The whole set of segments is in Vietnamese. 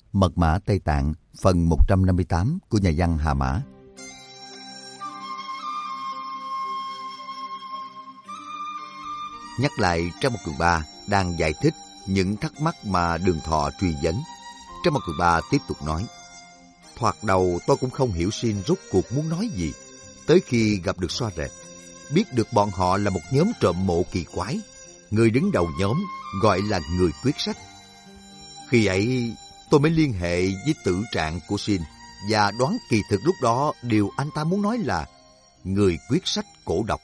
Mật mã Tây Tạng, phần 158 của nhà văn Hà Mã. Nhắc lại Trang Một Cường Ba đang giải thích những thắc mắc mà Đường Thọ truy vấn. Trang Một Cường Ba tiếp tục nói: thoạt đầu tôi cũng không hiểu Xin rốt cuộc muốn nói gì. Tới khi gặp được Xoa Rệt, biết được bọn họ là một nhóm trộm mộ kỳ quái. Người đứng đầu nhóm gọi là Người Quyết Sách. Khi ấy tôi mới liên hệ với tử trạng của Xin và đoán kỳ thực lúc đó điều anh ta muốn nói là Người Quyết Sách cổ độc.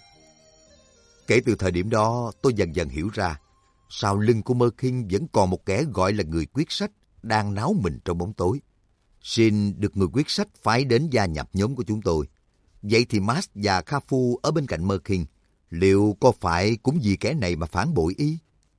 Kể từ thời điểm đó tôi dần dần hiểu ra sau lưng của Mơ Kinh vẫn còn một kẻ gọi là Người Quyết Sách đang náo mình trong bóng tối. Xin được Người Quyết Sách phái đến gia nhập nhóm của chúng tôi. Vậy thì Mas và Kha Phu ở bên cạnh Mơ Kinh, liệu có phải cũng vì kẻ này mà phản bội y?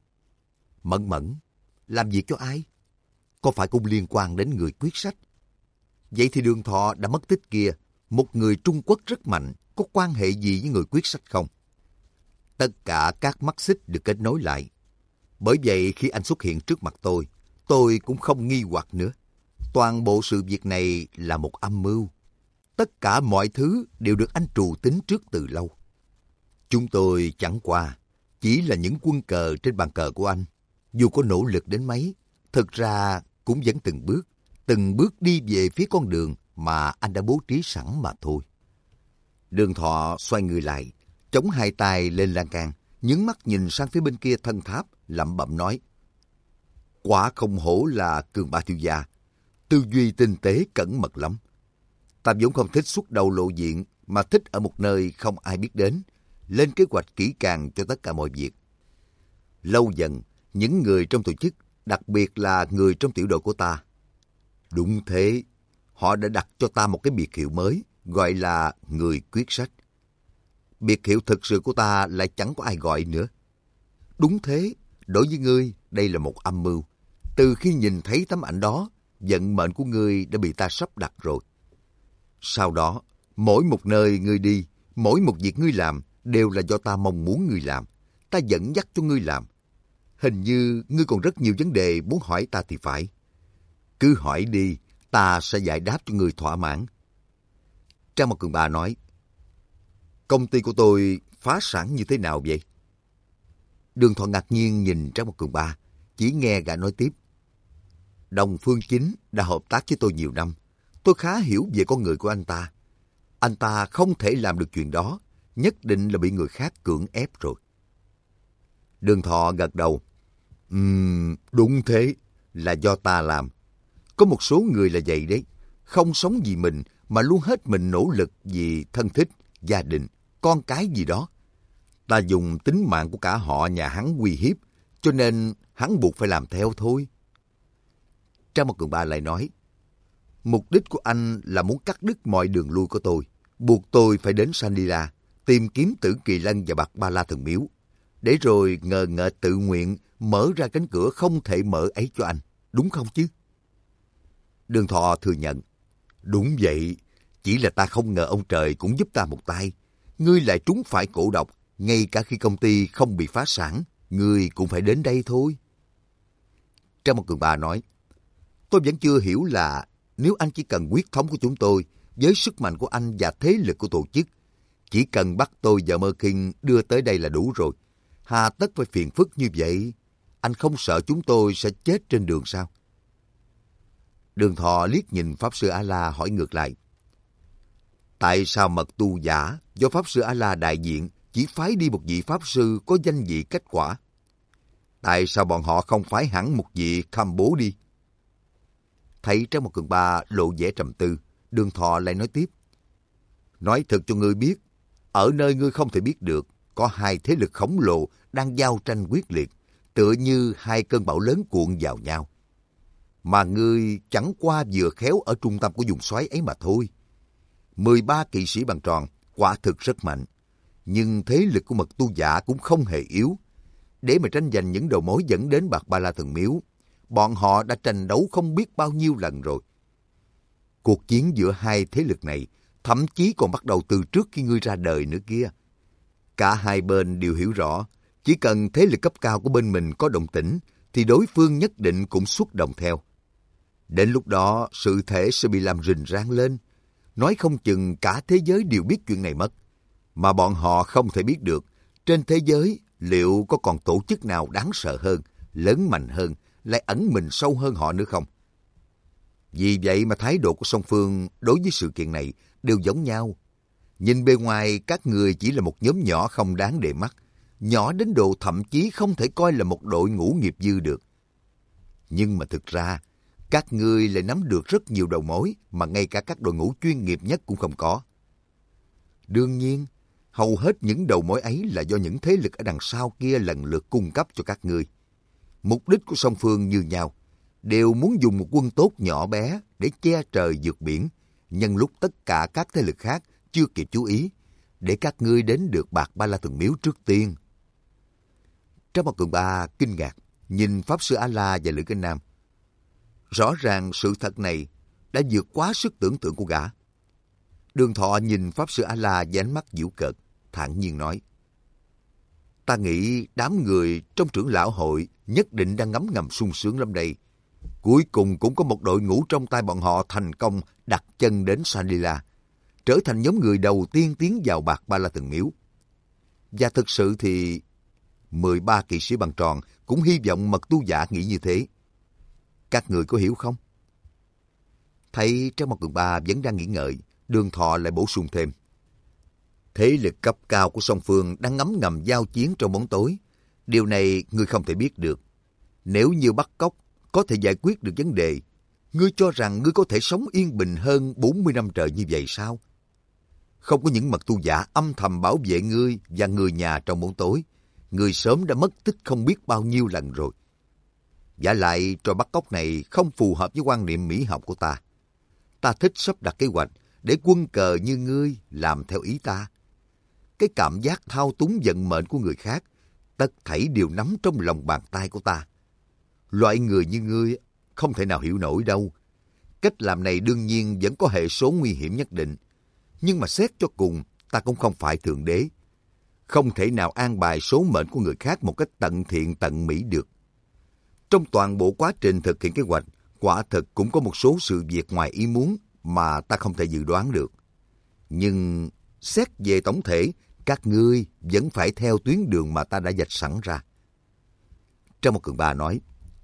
Mẫn Mẫn, làm việc cho ai? Có phải cũng liên quan đến Người Quyết Sách? Vậy thì Đường Thọ đã mất tích kia, một người Trung Quốc rất mạnh, có quan hệ gì với Người Quyết Sách không? Tất cả các mắt xích được kết nối lại. Bởi vậy khi anh xuất hiện trước mặt tôi cũng không nghi hoặc nữa. Toàn bộ sự việc này là một âm mưu. Tất cả mọi thứ đều được anh trù tính trước từ lâu. Chúng tôi chẳng qua chỉ là những quân cờ trên bàn cờ của anh. Dù có nỗ lực đến mấy, thực ra cũng vẫn từng bước đi về phía con đường mà anh đã bố trí sẵn mà thôi. Đường Thọ xoay người lại, chống hai tay lên lan can, nhướng mắt nhìn sang phía bên kia thân tháp, lẩm bẩm nói: quả không hổ là Cường Ba thiếu gia, tư duy tinh tế cẩn mật lắm. Ta vốn không thích xuất đầu lộ diện, mà thích ở một nơi không ai biết đến, lên kế hoạch kỹ càng cho tất cả mọi việc. Lâu dần, những người trong tổ chức, đặc biệt là người trong tiểu đội của ta. Đúng thế, họ đã đặt cho ta một cái biệt hiệu mới, gọi là Người Quyết Sách. Biệt hiệu thực sự của ta lại chẳng có ai gọi nữa. Đúng thế, đối với ngươi, đây là một âm mưu. Từ khi nhìn thấy tấm ảnh đó, vận mệnh của ngươi đã bị ta sắp đặt rồi. Sau đó, mỗi một nơi ngươi đi, mỗi một việc ngươi làm, đều là do ta mong muốn ngươi làm. Ta dẫn dắt cho ngươi làm. Hình như ngươi còn rất nhiều vấn đề muốn hỏi ta thì phải. Cứ hỏi đi, ta sẽ giải đáp cho ngươi thỏa mãn. Trang Một Cường Ba nói: công ty của tôi phá sản như thế nào vậy? Đường Thọ ngạc nhiên nhìn Trang Một Cường Ba, chỉ nghe gã nói tiếp: Đồng Phương Chính đã hợp tác với tôi nhiều năm. Tôi khá hiểu về con người của anh ta. Anh ta không thể làm được chuyện đó, nhất định là bị người khác cưỡng ép rồi. Đường Thọ gật đầu: đúng thế, là do ta làm. Có một số người là vậy đấy, không sống vì mình mà luôn hết mình nỗ lực vì thân thích, gia đình, con cái gì đó. Ta dùng tính mạng của cả họ nhà hắn uy hiếp, cho nên hắn buộc phải làm theo thôi. Trang Một Cường Ba lại nói: mục đích của anh là muốn cắt đứt mọi đường lui của tôi, buộc tôi phải đến Sandila, tìm kiếm Tử Kỳ Lân và Bạc Ba La Thần Miếu, để rồi ngờ ngợ tự nguyện mở ra cánh cửa không thể mở ấy cho anh, đúng không chứ? Đường Thọ thừa nhận: đúng vậy, chỉ là ta không ngờ ông trời cũng giúp ta một tay. Ngươi lại trúng phải cổ độc, ngay cả khi công ty không bị phá sản, ngươi cũng phải đến đây thôi. Trang Một Cường Ba nói: tôi vẫn chưa hiểu là nếu anh chỉ cần quyết thống của chúng tôi, với sức mạnh của anh và thế lực của tổ chức, chỉ cần bắt tôi và Mơ Kinh đưa tới đây là đủ rồi. Hà tất phải phiền phức như vậy? Anh không sợ chúng tôi sẽ chết trên đường sao? Đường Thọ liếc nhìn Pháp Sư A-la hỏi ngược lại: tại sao mật tu giả do Pháp Sư A-la đại diện chỉ phái đi một vị Pháp Sư có danh vị kết quả? Tại sao bọn họ không phái hẳn một vị Kham Bố đi? Thấy Trang Một Cường Ba lộ vẻ trầm tư, Đường Thọ lại nói tiếp: nói thật cho ngươi biết, ở nơi ngươi không thể biết được, có hai thế lực khổng lồ đang giao tranh quyết liệt, tựa như hai cơn bão lớn cuộn vào nhau. Mà ngươi chẳng qua vừa khéo ở trung tâm của vùng xoáy ấy mà thôi. 13 kỵ sĩ bằng tròn, quả thực rất mạnh. Nhưng thế lực của mật tu giả cũng không hề yếu. Để mà tranh giành những đầu mối dẫn đến Bạc Ba La Thần Miếu, bọn họ đã tranh đấu không biết bao nhiêu lần rồi. Cuộc chiến giữa hai thế lực này thậm chí còn bắt đầu từ trước khi ngươi ra đời nữa kia. Cả hai bên đều hiểu rõ, chỉ cần thế lực cấp cao của bên mình có động tĩnh, thì đối phương nhất định cũng xuất động theo. Đến lúc đó, sự thể sẽ bị làm rình rang lên. Nói không chừng cả thế giới đều biết chuyện này mất. Mà bọn họ không thể biết được, trên thế giới liệu có còn tổ chức nào đáng sợ hơn, lớn mạnh hơn, lại ẩn mình sâu hơn họ nữa không? Vì vậy mà thái độ của song phương đối với sự kiện này đều giống nhau. Nhìn bề ngoài các người chỉ là một nhóm nhỏ không đáng để mắt, nhỏ đến độ thậm chí không thể coi là một đội ngũ nghiệp dư được. Nhưng mà thực ra, các ngươi lại nắm được rất nhiều đầu mối mà ngay cả các đội ngũ chuyên nghiệp nhất cũng không có. Đương nhiên, hầu hết những đầu mối ấy là do những thế lực ở đằng sau kia lần lượt cung cấp cho các ngươi. Mục đích của song phương như nhau, đều muốn dùng một quân tốt nhỏ bé để che trời vượt biển, nhân lúc tất cả các thế lực khác chưa kịp chú ý, để các ngươi đến được Bạc Ba La Thần Miếu trước tiên. Trác Mao Cường Ba kinh ngạc, nhìn Pháp Sư A-la và Lữ Kinh Nam. Rõ ràng sự thật này đã vượt quá sức tưởng tượng của gã. Đường Thọ nhìn Pháp Sư A-la với ánh mắt giễu cợt, thản nhiên nói: Ta nghĩ đám người trong trưởng lão hội nhất định đang ngấm ngầm sung sướng lắm đây. Cuối cùng cũng có một đội ngũ trong tay bọn họ thành công đặt chân đến Salila, trở thành nhóm người đầu tiên tiến vào Bạc Ba La Thần Miếu. Và thực sự thì 13 kỵ sĩ bằng tròn cũng hy vọng mật tu giả nghĩ như thế. Các người có hiểu không? Thấy Trác Mao Cường Ba vẫn đang nghĩ ngợi, Đường Thọ lại bổ sung thêm: Thế lực cấp cao của song phương đang ngấm ngầm giao chiến trong bóng tối. Điều này ngươi không thể biết được. Nếu như bắt cóc có thể giải quyết được vấn đề, ngươi cho rằng ngươi có thể sống yên bình hơn 40 năm trời như vậy sao? Không có những mật tu giả âm thầm bảo vệ ngươi và người nhà trong bóng tối, ngươi sớm đã mất tích không biết bao nhiêu lần rồi. Vả lại trò bắt cóc này không phù hợp với quan niệm mỹ học của ta. Ta thích sắp đặt kế hoạch để quân cờ như ngươi làm theo ý ta. Cái cảm giác thao túng vận mệnh của người khác, tất thảy đều nắm trong lòng bàn tay của ta. Loại người như ngươi không thể nào hiểu nổi đâu. Cách làm này đương nhiên vẫn có hệ số nguy hiểm nhất định. Nhưng mà xét cho cùng, ta cũng không phải thượng đế. Không thể nào an bài số mệnh của người khác một cách tận thiện tận mỹ được. Trong toàn bộ quá trình thực hiện kế hoạch, quả thực cũng có một số sự việc ngoài ý muốn mà ta không thể dự đoán được. Nhưng xét về tổng thể, các ngươi vẫn phải theo tuyến đường mà ta đã vạch sẵn ra. Trác Mao Cường Ba nói: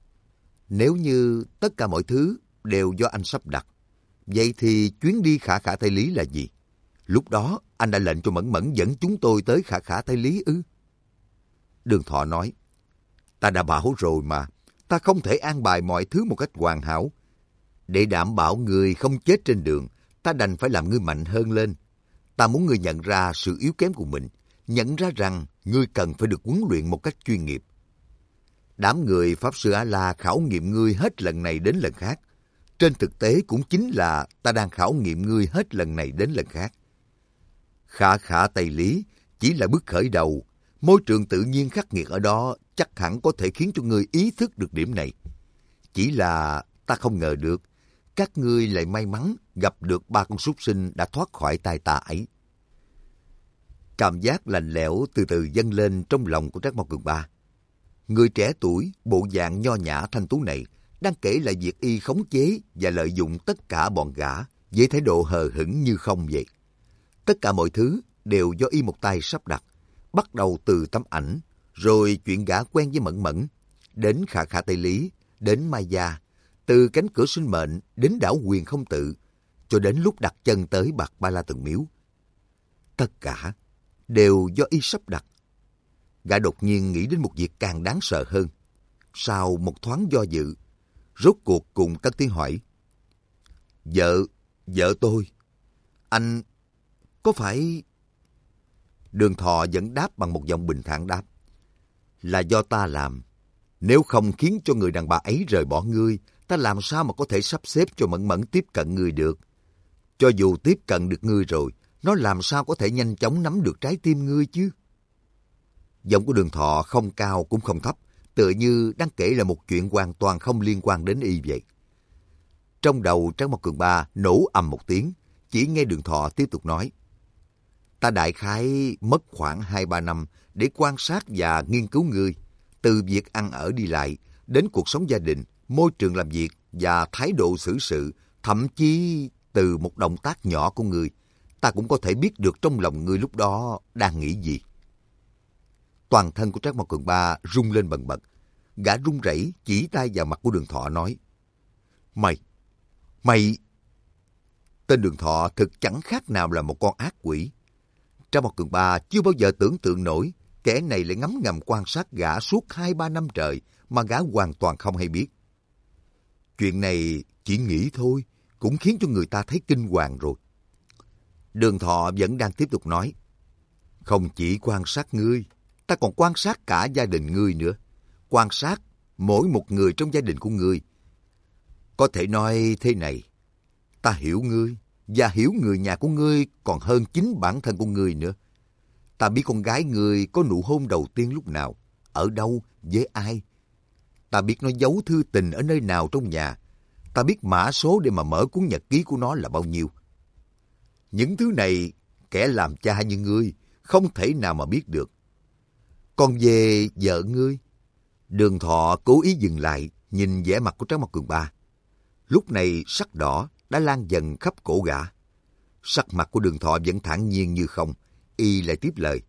Nếu như tất cả mọi thứ đều do anh sắp đặt, vậy thì chuyến đi Khả Khả Tây Lý là gì? Lúc đó anh đã lệnh cho Mẫn Mẫn dẫn chúng tôi tới Khả Khả Tây Lý ư? Đường Thọ nói: Ta đã bảo rồi mà, ta không thể an bài mọi thứ một cách hoàn hảo. Để đảm bảo ngươi không chết trên đường, ta đành phải làm ngươi mạnh hơn lên. Ta muốn ngươi nhận ra sự yếu kém của mình, nhận ra rằng ngươi cần phải được huấn luyện một cách chuyên nghiệp. Đám người Pháp Sư A-la khảo nghiệm ngươi hết lần này đến lần khác. Trên thực tế cũng chính là ta đang khảo nghiệm ngươi hết lần này đến lần khác. Khả Khả Tây Lý chỉ là bước khởi đầu. Môi trường tự nhiên khắc nghiệt ở đó chắc hẳn có thể khiến cho ngươi ý thức được điểm này. Chỉ là ta không ngờ được, các ngươi lại may mắn gặp được 3 con súc sinh đã thoát khỏi tay ta ấy. Cảm giác lạnh lẽo từ từ dâng lên trong lòng của Trác Mao Cường Ba. Người trẻ tuổi, bộ dạng nho nhã thanh tú này đang kể lại việc y khống chế và lợi dụng tất cả bọn gã với thái độ hờ hững như không vậy. Tất cả mọi thứ đều do y một tay sắp đặt, bắt đầu từ tấm ảnh, rồi chuyện gã quen với Mẫn Mẫn, đến Khả Khả Tây Lý, đến Mai Gia, từ cánh cửa sinh mệnh đến đảo Quyền Không Tự, cho đến lúc đặt chân tới Bạc Ba La Thần Miếu. Tất cả đều do y sắp đặt. Gã đột nhiên nghĩ đến một việc càng đáng sợ hơn. Sau một thoáng do dự, rốt cuộc cùng cất tiếng hỏi: Vợ tôi, anh có phải... Đường Thọ vẫn đáp bằng một giọng bình thản đáp: Là do ta làm. Nếu không khiến cho người đàn bà ấy rời bỏ ngươi, ta làm sao mà có thể sắp xếp cho Mẫn Mẫn tiếp cận ngươi được? Cho dù tiếp cận được ngươi rồi, nó làm sao có thể nhanh chóng nắm được trái tim ngươi chứ? Giọng của Đường Thọ không cao cũng không thấp, tựa như đang kể là một chuyện hoàn toàn không liên quan đến y vậy. Trong đầu Trác Mao Cường Ba nổ ầm một tiếng, chỉ nghe Đường Thọ tiếp tục nói: Ta đại khái mất khoảng 2-3 năm để quan sát và nghiên cứu ngươi, từ việc ăn ở đi lại, đến cuộc sống gia đình, môi trường làm việc và thái độ xử sự, thậm chí từ một động tác nhỏ của ngươi, ta cũng có thể biết được trong lòng ngươi lúc đó đang nghĩ gì. Toàn thân của Trác Mao Cường Ba rung lên bần bật. Gã run rẩy chỉ tay vào mặt của Đường Thọ nói: Mày... Tên Đường Thọ thực chẳng khác nào là một con ác quỷ. Trác Mao Cường Ba chưa bao giờ tưởng tượng nổi kẻ này lại ngấm ngầm quan sát gã suốt 2-3 năm trời mà gã hoàn toàn không hay biết. Chuyện này chỉ nghĩ thôi cũng khiến cho người ta thấy kinh hoàng rồi. Đường Thọ vẫn đang tiếp tục nói: Không chỉ quan sát ngươi, ta còn quan sát cả gia đình ngươi nữa. Quan sát mỗi một người trong gia đình của ngươi. Có thể nói thế này, ta hiểu ngươi và hiểu người nhà của ngươi còn hơn chính bản thân của ngươi nữa. Ta biết con gái ngươi có nụ hôn đầu tiên lúc nào, ở đâu, với ai. Ta biết nó giấu thư tình ở nơi nào trong nhà. Ta biết mã số để mà mở cuốn nhật ký của nó là bao nhiêu. Những thứ này, kẻ làm cha như ngươi không thể nào mà biết được. Còn về vợ ngươi, Đường Thọ cố ý dừng lại, nhìn vẻ mặt của Trác Mao Cường Ba. Lúc này sắc đỏ đã lan dần khắp cổ gã. Sắc mặt của Đường Thọ vẫn thản nhiên như không, y lại tiếp lời: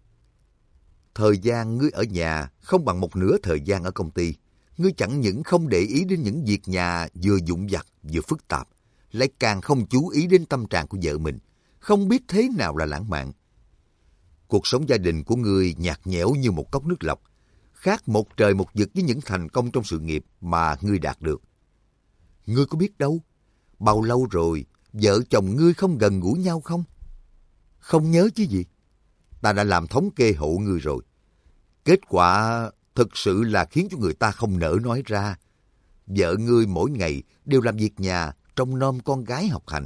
Thời gian ngươi ở nhà không bằng một nửa thời gian ở công ty. Ngươi chẳng những không để ý đến những việc nhà vừa vụn vặt vừa phức tạp, lại càng không chú ý đến tâm trạng của vợ mình, không biết thế nào là lãng mạn. Cuộc sống gia đình của ngươi nhạt nhẽo như một cốc nước lọc, khác một trời một vực với những thành công trong sự nghiệp mà ngươi đạt được. Ngươi có biết đâu, bao lâu rồi vợ chồng ngươi không gần gũi nhau không? Không nhớ chứ gì? Ta đã làm thống kê hộ ngươi rồi. Kết quả thực sự là khiến cho người ta không nỡ nói ra. Vợ ngươi mỗi ngày đều làm việc nhà, trông nom con gái học hành.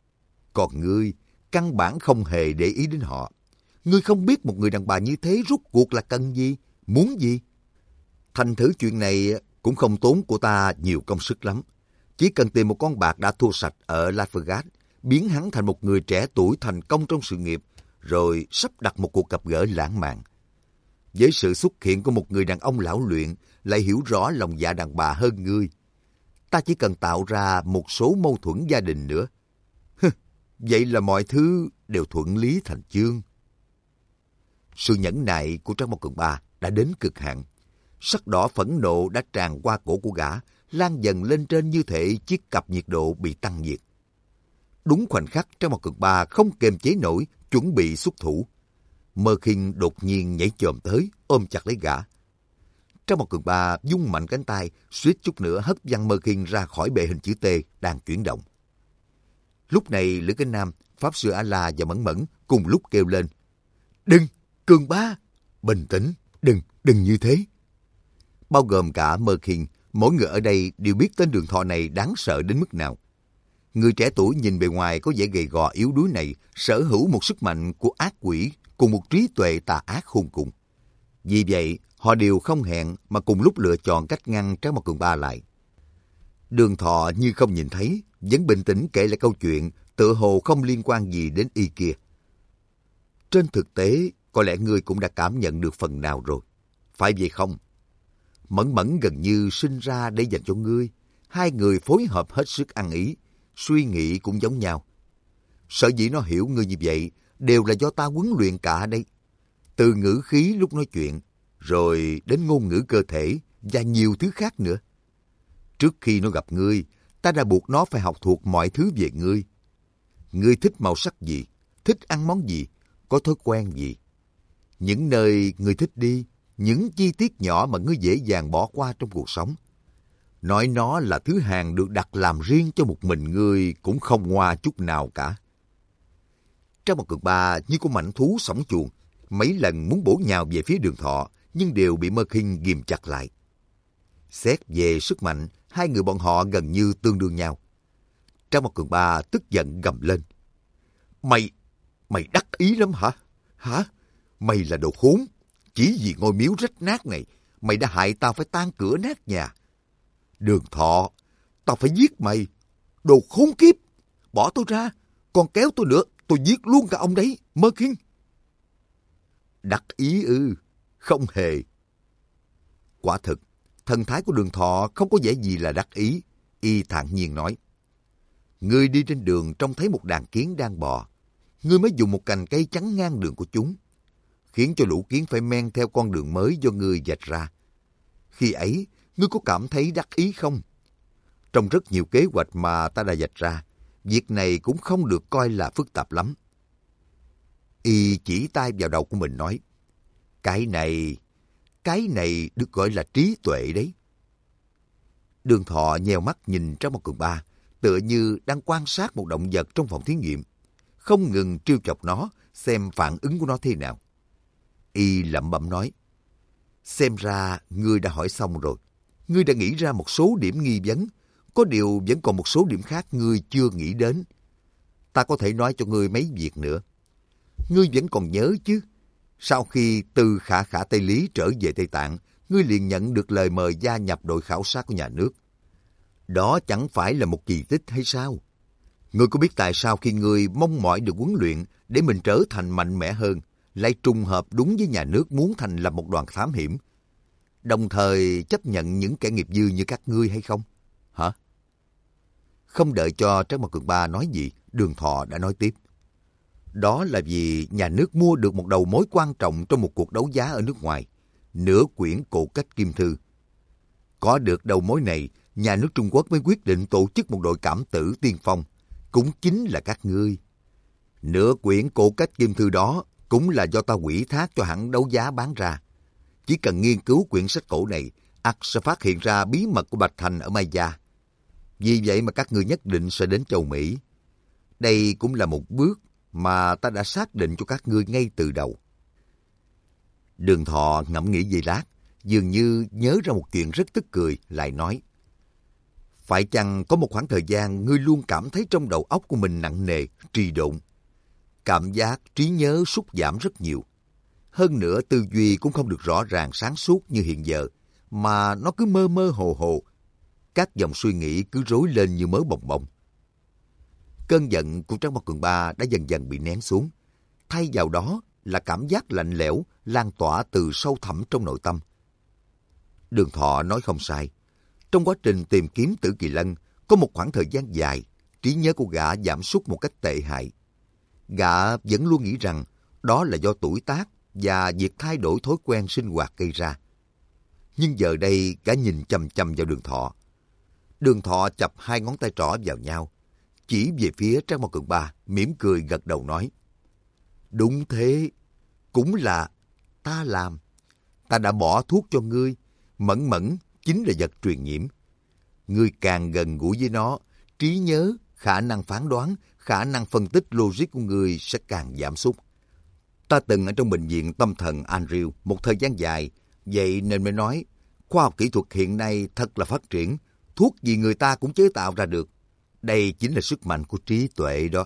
Còn ngươi căn bản không hề để ý đến họ. Ngươi không biết một người đàn bà như thế rốt cuộc là cần gì, muốn gì. Thành thử chuyện này cũng không tốn của ta nhiều công sức lắm. Chỉ cần tìm một con bạc đã thua sạch ở Las Vegas, biến hắn thành một người trẻ tuổi thành công trong sự nghiệp, rồi sắp đặt một cuộc gặp gỡ lãng mạn. Với sự xuất hiện của một người đàn ông lão luyện lại hiểu rõ lòng dạ đàn bà hơn ngươi, ta chỉ cần tạo ra một số mâu thuẫn gia đình nữa. Vậy là mọi thứ đều thuận lý thành chương. Sự nhẫn nại của Trác Mao Cường Ba đã đến cực hạn. Sắc đỏ phẫn nộ đã tràn qua cổ của gã, lan dần lên trên như thể chiếc cặp nhiệt độ bị tăng nhiệt. Đúng khoảnh khắc Trác Mao Cường Ba không kiềm chế nổi, chuẩn bị xuất thủ. Mơ Khinh đột nhiên nhảy chồm tới, ôm chặt lấy gã. Trác Mao Cường Ba vung mạnh cánh tay, suýt chút nữa hất văng Mơ Khinh ra khỏi bệ hình chữ T đang chuyển động. Lúc này Lữ Cánh Nam, Pháp Sư A-la và Mẫn Mẫn cùng lúc kêu lên: Đừng, Cường Ba, bình tĩnh, đừng như thế. Bao gồm cả Mơ Khinh, mỗi người ở đây đều biết tên Đường Thọ này đáng sợ đến mức nào. Người trẻ tuổi nhìn bề ngoài có vẻ gầy gò yếu đuối này sở hữu một sức mạnh của ác quỷ cùng một trí tuệ tà ác khôn cùng. Vì vậy, họ đều không hẹn mà cùng lúc lựa chọn cách ngăn Trác Mao Cường Ba lại. Đường Thọ như không nhìn thấy, vẫn bình tĩnh kể lại câu chuyện, tựa hồ không liên quan gì đến y kia. Trên thực tế, có lẽ ngươi cũng đã cảm nhận được phần nào rồi. Phải vậy không? Mẫn Mẫn gần như sinh ra để dành cho ngươi. Hai người phối hợp hết sức ăn ý, suy nghĩ cũng giống nhau. Sở dĩ nó hiểu ngươi như vậy đều là do ta huấn luyện cả đây. Từ ngữ khí lúc nói chuyện, rồi đến ngôn ngữ cơ thể và nhiều thứ khác nữa. Trước khi nó gặp ngươi, ta đã buộc nó phải học thuộc mọi thứ về ngươi. Ngươi thích màu sắc gì, thích ăn món gì, có thói quen gì. Những nơi ngươi thích đi, những chi tiết nhỏ mà ngươi dễ dàng bỏ qua trong cuộc sống. Nói nó là thứ hàng được đặt làm riêng cho một mình ngươi cũng không ngoa chút nào cả. Trác Mao Cường Ba như con mãnh thú sổng chuồng, mấy lần muốn bổ nhào về phía Đường Thọ, nhưng đều bị Mơ Khinh ghìm chặt lại. Xét về sức mạnh, hai người bọn họ gần như tương đương nhau. Trác Mao Cường Ba tức giận gầm lên: Mày đắc ý lắm hả? Hả? Mày là đồ khốn! Chỉ vì ngôi miếu rách nát này, mày đã hại tao phải tan cửa nát nhà. Đường Thọ, tao phải giết mày! Đồ khốn kiếp! Bỏ tôi ra! Còn kéo tôi nữa, tôi giết luôn cả ông đấy, Mơ Khinh! Đắc ý ư? Không hề. Quả thực, thần thái của Đường Thọ không có vẻ gì là đắc ý. Y thản nhiên nói, ngươi đi trên đường trông thấy một đàn kiến đang bò. Ngươi mới dùng một cành cây chắn ngang đường của chúng, khiến cho lũ kiến phải men theo con đường mới do ngươi vạch ra. Khi ấy, ngươi có cảm thấy đắc ý không? Trong rất nhiều kế hoạch mà ta đã vạch ra, việc này cũng không được coi là phức tạp lắm. Y chỉ tay vào đầu của mình nói, cái này được gọi là trí tuệ đấy. Đường Thọ nheo mắt nhìn Trang Mặt Cường Ba, tựa như đang quan sát một động vật trong phòng thí nghiệm, không ngừng trêu chọc nó, xem phản ứng của nó thế nào. Y lẩm bẩm nói, xem ra ngươi đã hỏi xong rồi. Ngươi đã nghĩ ra một số điểm nghi vấn, có điều vẫn còn một số điểm khác ngươi chưa nghĩ đến. Ta có thể nói cho ngươi mấy việc nữa. Ngươi vẫn còn nhớ chứ? Sau khi từ Khả Khả Tây Lý trở về Tây Tạng, ngươi liền nhận được lời mời gia nhập đội khảo sát của nhà nước. Đó chẳng phải là một kỳ tích hay sao? Ngươi có biết tại sao khi ngươi mong mỏi được huấn luyện để mình trở thành mạnh mẽ hơn, lại trùng hợp đúng với nhà nước muốn thành lập một đoàn thám hiểm, đồng thời chấp nhận những kẻ nghiệp dư như các ngươi hay không? Hả? Không đợi cho Trác Mộc Cường Ba nói gì, Đường Thọ đã nói tiếp. Đó là vì nhà nước mua được một đầu mối quan trọng trong một cuộc đấu giá ở nước ngoài, nửa quyển cổ cách kim thư. Có được đầu mối này, nhà nước Trung Quốc mới quyết định tổ chức một đội cảm tử tiên phong, cũng chính là các ngươi. Nửa quyển cổ cách kim thư đó cũng là do ta ủy thác cho hãng đấu giá bán ra. Chỉ cần nghiên cứu quyển sách cổ này, ắt sẽ phát hiện ra bí mật của Bạch Thành ở Maya. Vì vậy mà các ngươi nhất định sẽ đến châu Mỹ. Đây cũng là một bước mà ta đã xác định cho các ngươi ngay từ đầu. Đường Thọ ngẫm nghĩ giây lát, dường như nhớ ra một chuyện rất tức cười, lại nói. Phải chăng có một khoảng thời gian ngươi luôn cảm thấy trong đầu óc của mình nặng nề, trì độn? Cảm giác trí nhớ sút giảm rất nhiều. Hơn nữa tư duy cũng không được rõ ràng sáng suốt như hiện giờ, mà nó cứ mơ mơ hồ hồ. Các dòng suy nghĩ cứ rối lên như mớ bồng bồng. Cơn giận của Trác Mộc Cường Ba đã dần dần bị nén xuống. Thay vào đó là cảm giác lạnh lẽo lan tỏa từ sâu thẳm trong nội tâm. Đường Thọ nói không sai. Trong quá trình tìm kiếm Tử Kỳ Lân, có một khoảng thời gian dài, trí nhớ của gã giảm sút một cách tệ hại. Gã vẫn luôn nghĩ rằng đó là do tuổi tác và việc thay đổi thói quen sinh hoạt gây ra. Nhưng giờ đây gã nhìn chằm chằm vào Đường Thọ. Đường Thọ chập hai ngón tay trỏ vào nhau, chỉ về phía Trác Mộc Cường Ba, mỉm cười gật đầu nói. Đúng thế, cũng là ta làm. Ta đã bỏ thuốc cho ngươi, Mẫn Mẫn chính là vật truyền nhiễm. Ngươi càng gần gũi với nó, trí nhớ, khả năng phán đoán, khả năng phân tích logic của ngươi sẽ càng giảm sút. Ta từng ở trong bệnh viện tâm thần Andrew một thời gian dài, vậy nên mới nói, khoa học kỹ thuật hiện nay thật là phát triển, thuốc gì người ta cũng chế tạo ra được. Đây chính là sức mạnh của trí tuệ đó.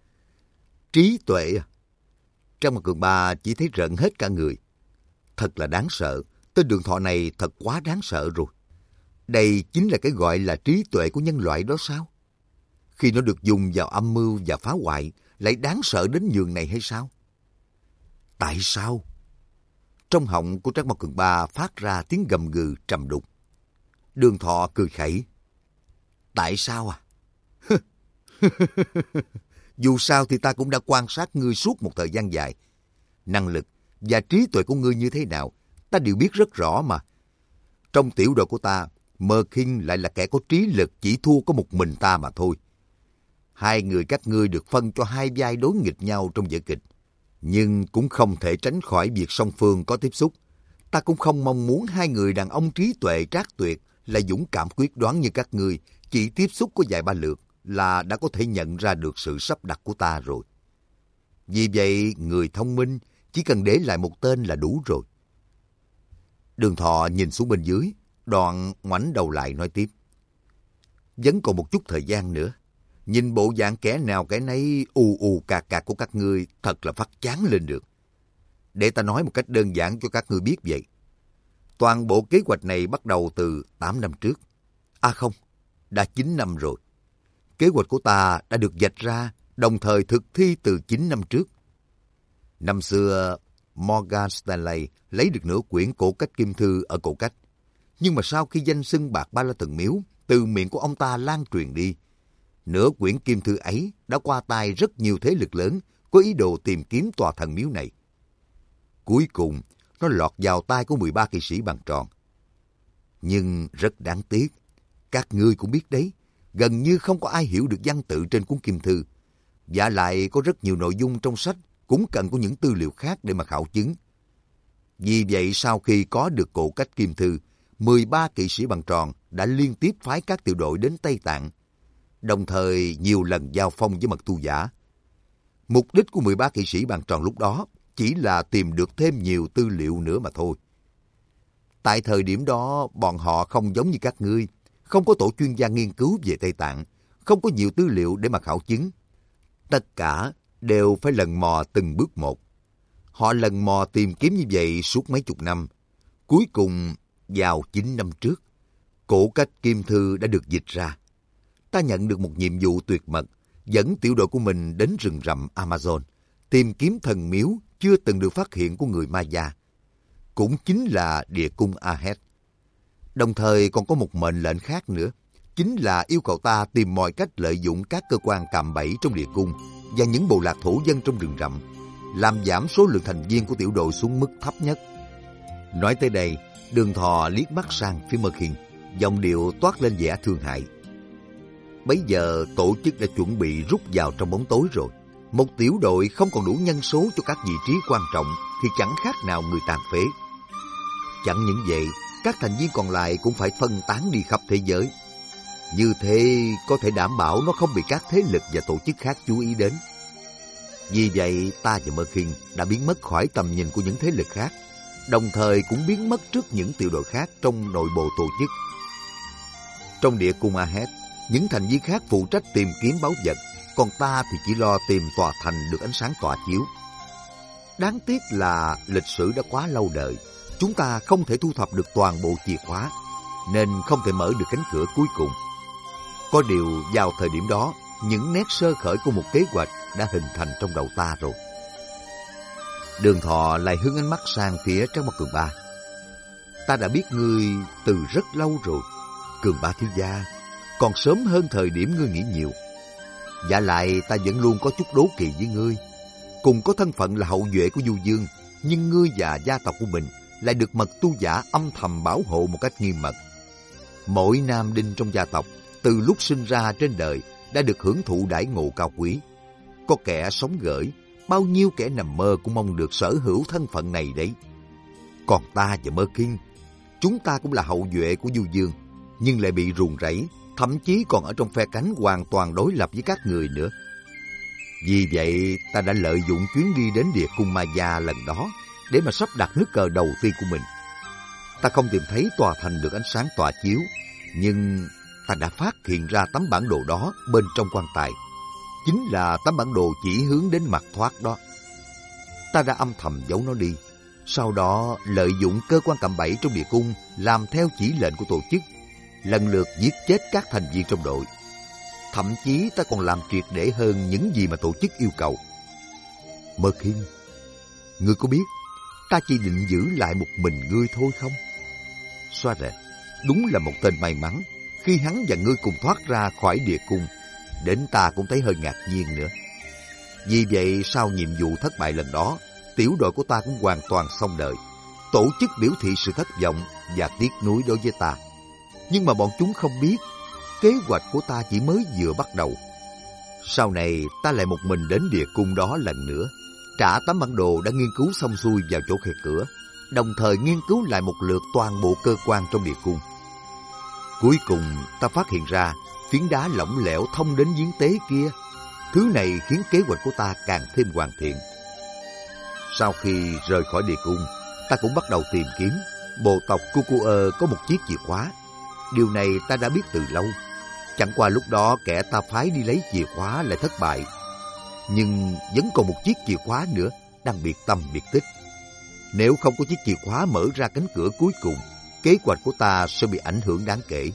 Trí tuệ à? Trang Mặt Cường Ba chỉ thấy rợn hết cả người. Thật là đáng sợ, tên Đường Thọ này thật quá đáng sợ rồi. Đây chính là cái gọi là trí tuệ của nhân loại đó sao? Khi nó được dùng vào âm mưu và phá hoại, lại đáng sợ đến nhường này hay sao? Tại sao? Trong họng của Trác Mộc Cường Ba phát ra tiếng gầm gừ trầm đục. Đường Thọ cười khẩy. Tại sao à? Dù sao thì ta cũng đã quan sát ngươi suốt một thời gian dài. Năng lực và trí tuệ của ngươi như thế nào, ta đều biết rất rõ mà. Trong tiểu đội của ta, Mơ Kinh lại là kẻ có trí lực chỉ thua có một mình ta mà thôi. Hai người các ngươi được phân cho hai vai đối nghịch nhau trong vở kịch. Nhưng cũng không thể tránh khỏi việc song phương có tiếp xúc. Ta cũng không mong muốn hai người đàn ông trí tuệ trác tuyệt là dũng cảm quyết đoán như các ngươi, chỉ tiếp xúc có vài ba lượt là đã có thể nhận ra được sự sắp đặt của ta rồi. Vì vậy, người thông minh chỉ cần để lại một tên là đủ rồi. Đường Thọ nhìn xuống bên dưới, đoạn ngoảnh đầu lại nói tiếp. Vẫn còn một chút thời gian nữa. Nhìn bộ dạng kẻ nào kẻ nấy ù ù cà cà của các ngươi thật là phát chán lên được. Để ta nói một cách đơn giản cho các ngươi biết vậy. Toàn bộ kế hoạch này bắt đầu từ 8 năm trước. À không, đã 9 năm rồi. Kế hoạch của ta đã được vạch ra, đồng thời thực thi từ 9 năm trước. Năm xưa, Morgan Stanley lấy được nửa quyển cổ cách kim thư ở cổ cách. Nhưng mà sau khi danh xưng Bạc Ba La Thần Miếu từ miệng của ông ta lan truyền đi. Nửa quyển kim thư ấy đã qua tay rất nhiều thế lực lớn có ý đồ tìm kiếm tòa thần miếu này. Cuối cùng, nó lọt vào tay của 13 kỵ sĩ bằng tròn. Nhưng rất đáng tiếc, các ngươi cũng biết đấy, gần như không có ai hiểu được văn tự trên cuốn kim thư. Và lại có rất nhiều nội dung trong sách cũng cần có những tư liệu khác để mà khảo chứng. Vì vậy sau khi có được cổ cách kim thư, 13 kỵ sĩ bằng tròn đã liên tiếp phái các tiểu đội đến Tây Tạng, đồng thời nhiều lần giao phong với mật tu giả. Mục đích của 13 kỵ sĩ bằng tròn lúc đó chỉ là tìm được thêm nhiều tư liệu nữa mà thôi. Tại thời điểm đó, bọn họ không giống như các ngươi, không có tổ chuyên gia nghiên cứu về Tây Tạng, không có nhiều tư liệu để mà khảo chứng. Tất cả đều phải lần mò từng bước một. Họ lần mò tìm kiếm như vậy suốt mấy chục năm. Cuối cùng, vào 9 năm trước, cổ cách kim thư đã được dịch ra. Ta nhận được một nhiệm vụ tuyệt mật, dẫn tiểu đội của mình đến rừng rậm Amazon, tìm kiếm thần miếu chưa từng được phát hiện của người Maya, cũng chính là địa cung Ahed. Đồng thời còn có một mệnh lệnh khác nữa, chính là yêu cầu ta tìm mọi cách lợi dụng các cơ quan cạm bẫy trong địa cung và những bộ lạc thổ dân trong rừng rậm, làm giảm số lượng thành viên của tiểu đội xuống mức thấp nhất. Nói tới đây, Đường Thọ liếc mắt sang phía Mơ Khiên, giọng điệu toát lên vẻ thương hại. Bấy giờ tổ chức đã chuẩn bị rút vào trong bóng tối rồi. Một tiểu đội không còn đủ nhân số cho các vị trí quan trọng thì chẳng khác nào người tàn phế. Chẳng những vậy, các thành viên còn lại cũng phải phân tán đi khắp thế giới. Như thế có thể đảm bảo nó không bị các thế lực và tổ chức khác chú ý đến. Vì vậy, ta và Mơ Khiên đã biến mất khỏi tầm nhìn của những thế lực khác, đồng thời cũng biến mất trước những tiểu đội khác trong nội bộ tổ chức. Trong địa cung Ahed, những thành viên khác phụ trách tìm kiếm báu vật, còn ta thì chỉ lo tìm tòa thành được ánh sáng tỏa chiếu. Đáng tiếc là lịch sử đã quá lâu đời, chúng ta không thể thu thập được toàn bộ chìa khóa, nên không thể mở được cánh cửa cuối cùng. Có điều vào thời điểm đó, những nét sơ khởi của một kế hoạch đã hình thành trong đầu ta rồi. Đường Thọ lại hướng ánh mắt sang phía Trác Mộc Cường Ba. Ta đã biết ngươi từ rất lâu rồi, Cường Ba thiếu gia, còn sớm hơn thời điểm ngươi nghĩ nhiều. Và lại ta vẫn luôn có chút đố kỵ với ngươi. Cùng có thân phận là hậu duệ của Du Dương, nhưng ngươi và gia tộc của mình lại được mật tu giả âm thầm bảo hộ một cách nghiêm mật. Mỗi nam đinh trong gia tộc, từ lúc sinh ra trên đời, đã được hưởng thụ đãi ngộ cao quý. Có kẻ sống gởi, bao nhiêu kẻ nằm mơ cũng mong được sở hữu thân phận này đấy. Còn ta và Mơ Khiên, chúng ta cũng là hậu duệ của Du Dương, nhưng lại bị ruồng rẫy, thậm chí còn ở trong phe cánh hoàn toàn đối lập với các người nữa. Vì vậy, ta đã lợi dụng chuyến đi đến địa cung Maya lần đó để mà sắp đặt nước cờ đầu tiên của mình. Ta không tìm thấy tòa thành được ánh sáng tỏa chiếu, nhưng ta đã phát hiện ra tấm bản đồ đó bên trong quan tài. Chính là tấm bản đồ chỉ hướng đến mặt thoát đó. Ta đã âm thầm giấu nó đi, sau đó lợi dụng cơ quan cạm bẫy trong địa cung làm theo chỉ lệnh của tổ chức, lần lượt giết chết các thành viên trong đội. Thậm chí ta còn làm triệt để hơn những gì mà tổ chức yêu cầu. Mơ Khiên, ngươi có biết ta chỉ định giữ lại một mình ngươi thôi không? Xoa rệt, đúng là một tên may mắn. Khi hắn và ngươi cùng thoát ra khỏi địa cung, đến ta cũng thấy hơi ngạc nhiên nữa. Vì vậy, sau nhiệm vụ thất bại lần đó, tiểu đội của ta cũng hoàn toàn xong đời. Tổ chức biểu thị sự thất vọng và tiếc nuối đối với ta. Nhưng mà bọn chúng không biết, kế hoạch của ta chỉ mới vừa bắt đầu. Sau này, ta lại một mình đến địa cung đó lần nữa, trả tấm bản đồ đã nghiên cứu xong xuôi vào chỗ khe cửa, đồng thời nghiên cứu lại một lượt toàn bộ cơ quan trong địa cung. Cuối cùng, ta phát hiện ra phiến đá lỏng lẻo thông đến giếng tế kia. Thứ này khiến kế hoạch của ta càng thêm hoàn thiện. Sau khi rời khỏi địa cung, ta cũng bắt đầu tìm kiếm. Bộ tộc Cucuơ có một chiếc chìa khóa. Điều này ta đã biết từ lâu. Chẳng qua lúc đó kẻ ta phái đi lấy chìa khóa lại thất bại. Nhưng vẫn còn một chiếc chìa khóa nữa đang biệt tâm biệt tích. Nếu không có chiếc chìa khóa mở ra cánh cửa cuối cùng, kế hoạch của ta sẽ bị ảnh hưởng đáng kể.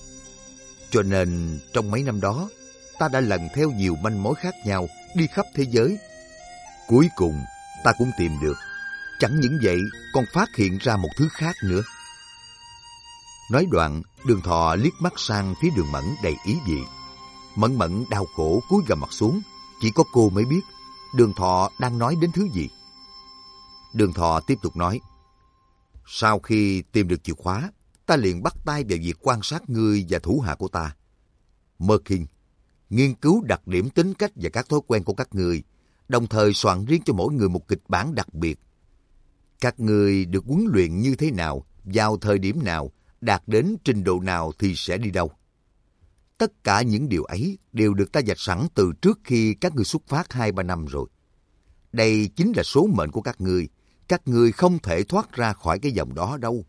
Cho nên trong mấy năm đó, ta đã lần theo nhiều manh mối khác nhau đi khắp thế giới. Cuối cùng ta cũng tìm được. Chẳng những vậy, còn phát hiện ra một thứ khác nữa. Nói đoạn, Đường Thọ liếc mắt sang phía Đường Mẫn đầy ý vị. Mẫn Mẫn đau khổ cúi gằm mặt xuống, chỉ có cô mới biết Đường Thọ đang nói đến thứ gì. Đường Thọ tiếp tục nói, sau khi tìm được chìa khóa, ta liền bắt tay vào việc quan sát ngươi và thủ hạ của ta. Mơ Kinh, nghiên cứu đặc điểm tính cách và các thói quen của các ngươi, đồng thời soạn riêng cho mỗi người một kịch bản đặc biệt. Các ngươi được huấn luyện như thế nào, vào thời điểm nào, đạt đến trình độ nào thì sẽ đi đâu. Tất cả những điều ấy đều được ta vạch sẵn từ trước khi các ngươi xuất phát 2-3 năm rồi. Đây chính là số mệnh của các ngươi không thể thoát ra khỏi cái vòng đó đâu.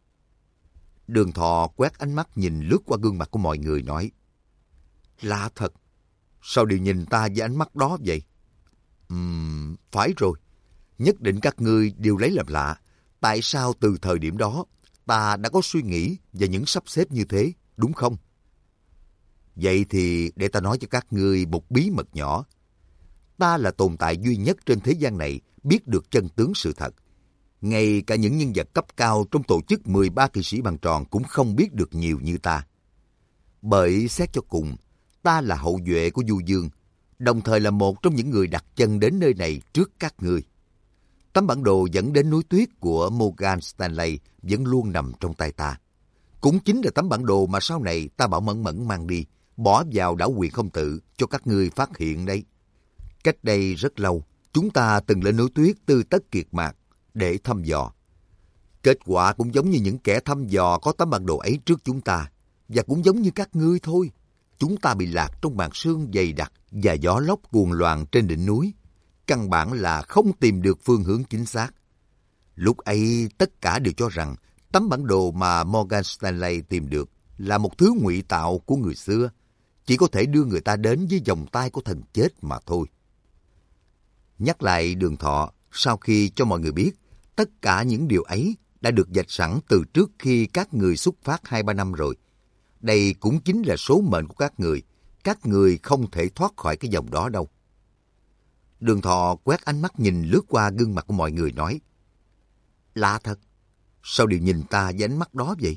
Đường Thọ quét ánh mắt nhìn lướt qua gương mặt của mọi người nói, lạ thật, sao đều nhìn ta với ánh mắt đó vậy? Phải rồi, nhất định các ngươi đều lấy làm lạ. Tại sao từ thời điểm đó ta đã có suy nghĩ và những sắp xếp như thế, đúng không? Vậy thì để ta nói cho các ngươi một bí mật nhỏ. Ta là tồn tại duy nhất trên thế gian này biết được chân tướng sự thật. Ngay cả những nhân vật cấp cao trong tổ chức 13 kỵ sĩ bằng tròn cũng không biết được nhiều như ta. Bởi xét cho cùng, ta là hậu duệ của Du Dương, đồng thời là một trong những người đặt chân đến nơi này trước các ngươi. Tấm bản đồ dẫn đến núi tuyết của Morgan Stanley vẫn luôn nằm trong tay ta. Cũng chính là tấm bản đồ mà sau này ta bảo Mẫn Mẫn mang đi, bỏ vào đảo Quyền Không Tự cho các ngươi phát hiện đấy. Cách đây rất lâu, chúng ta từng lên núi tuyết Tư Tất Kiệt Mạc để thăm dò. Kết quả cũng giống như những kẻ thăm dò có tấm bản đồ ấy trước chúng ta, và cũng giống như các ngươi thôi. Chúng ta bị lạc trong màn sương dày đặc và gió lốc cuồng loạn trên đỉnh núi. Căn bản là không tìm được phương hướng chính xác. Lúc ấy tất cả đều cho rằng tấm bản đồ mà Morgan Stanley tìm được là một thứ ngụy tạo của người xưa, chỉ có thể đưa người ta đến với vòng tay của thần chết mà thôi. Nhắc lại Đường Thọ, sau khi cho mọi người biết, tất cả những điều ấy đã được vạch sẵn từ trước khi các người xuất phát 2-3 năm rồi. Đây cũng chính là số mệnh của các người không thể thoát khỏi cái vòng đó đâu. Đường Thọ quét ánh mắt nhìn lướt qua gương mặt của mọi người nói, lạ thật, sao đều nhìn ta với ánh mắt đó vậy?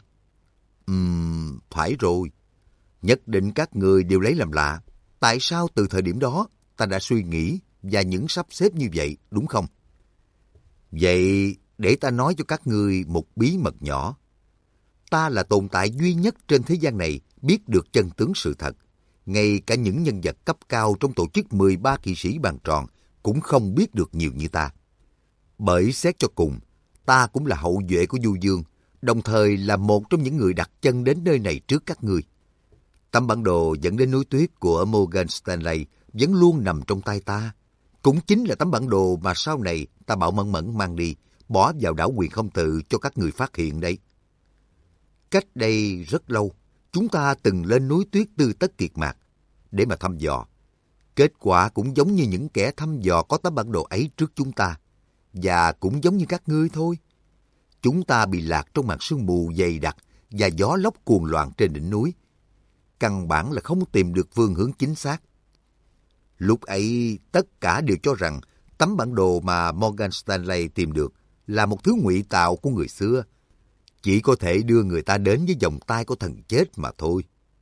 Phải rồi, nhất định các người đều lấy làm lạ. Tại sao từ thời điểm đó ta đã suy nghĩ và những sắp xếp như vậy, đúng không? Vậy để ta nói cho các ngươi một bí mật nhỏ. Ta là tồn tại duy nhất trên thế gian này biết được chân tướng sự thật. Ngay cả những nhân vật cấp cao trong tổ chức 13 kỵ sĩ bàn tròn cũng không biết được nhiều như ta. Bởi xét cho cùng, ta cũng là hậu duệ của Du Dương, đồng thời là một trong những người đặt chân đến nơi này trước các ngươi. Tấm bản đồ dẫn đến núi tuyết của Morgan Stanley vẫn luôn nằm trong tay ta. Cũng chính là tấm bản đồ mà sau này ta bảo Mẫn Mẫn mang đi, bỏ vào đảo Quyền Không Tự cho các người phát hiện đấy. Cách đây rất lâu, chúng ta từng lên núi tuyết Tư Tất Kiệt Mạc để mà thăm dò. Kết quả cũng giống như những kẻ thăm dò có tấm bản đồ ấy trước chúng ta. Và cũng giống như các ngươi thôi. Chúng ta bị lạc trong màn sương mù dày đặc và gió lốc cuồng loạn trên đỉnh núi. Căn bản là không tìm được phương hướng chính xác. Lúc ấy, tất cả đều cho rằng tấm bản đồ mà Morgan Stanley tìm được là một thứ ngụy tạo của người xưa. Chỉ có thể đưa người ta đến với vòng tay của thần chết mà thôi.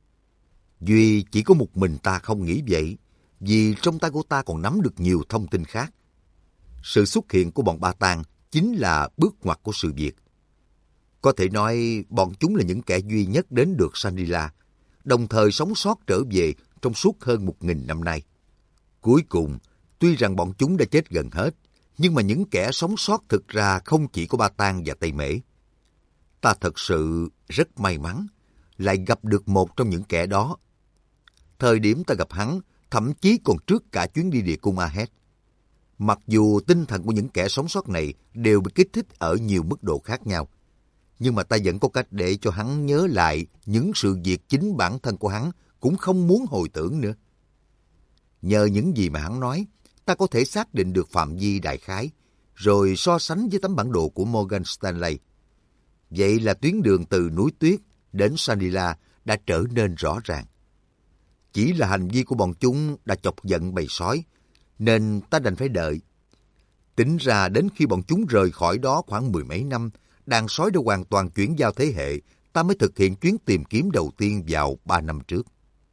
Duy chỉ có một mình ta không nghĩ vậy, vì trong tay của ta còn nắm được nhiều thông tin khác. Sự xuất hiện của bọn Ba Tang chính là bước ngoặt của sự việc. Có thể nói bọn chúng là những kẻ duy nhất đến được Shangri-La, đồng thời sống sót trở về trong suốt hơn 1000 năm nay. Cuối cùng, tuy rằng bọn chúng đã chết gần hết, nhưng mà những kẻ sống sót thực ra không chỉ có Ba Tang và Tây Mễ. Ta thật sự rất may mắn, lại gặp được một trong những kẻ đó. Thời điểm ta gặp hắn, thậm chí còn trước cả chuyến đi địa cung Ahed. Mặc dù tinh thần của những kẻ sống sót này đều bị kích thích ở nhiều mức độ khác nhau, nhưng mà ta vẫn có cách để cho hắn nhớ lại những sự việc chính bản thân của hắn cũng không muốn hồi tưởng nữa. Nhờ những gì mà hắn nói, ta có thể xác định được phạm vi đại khái, rồi so sánh với tấm bản đồ của Morgan Stanley. Vậy là tuyến đường từ núi tuyết đến Shangri-La đã trở nên rõ ràng. Chỉ là hành vi của bọn chúng đã chọc giận bầy sói, nên ta đành phải đợi. Tính ra đến khi bọn chúng rời khỏi đó khoảng 10 mấy năm, đàn sói đã hoàn toàn chuyển giao thế hệ, ta mới thực hiện chuyến tìm kiếm đầu tiên vào 3 năm trước.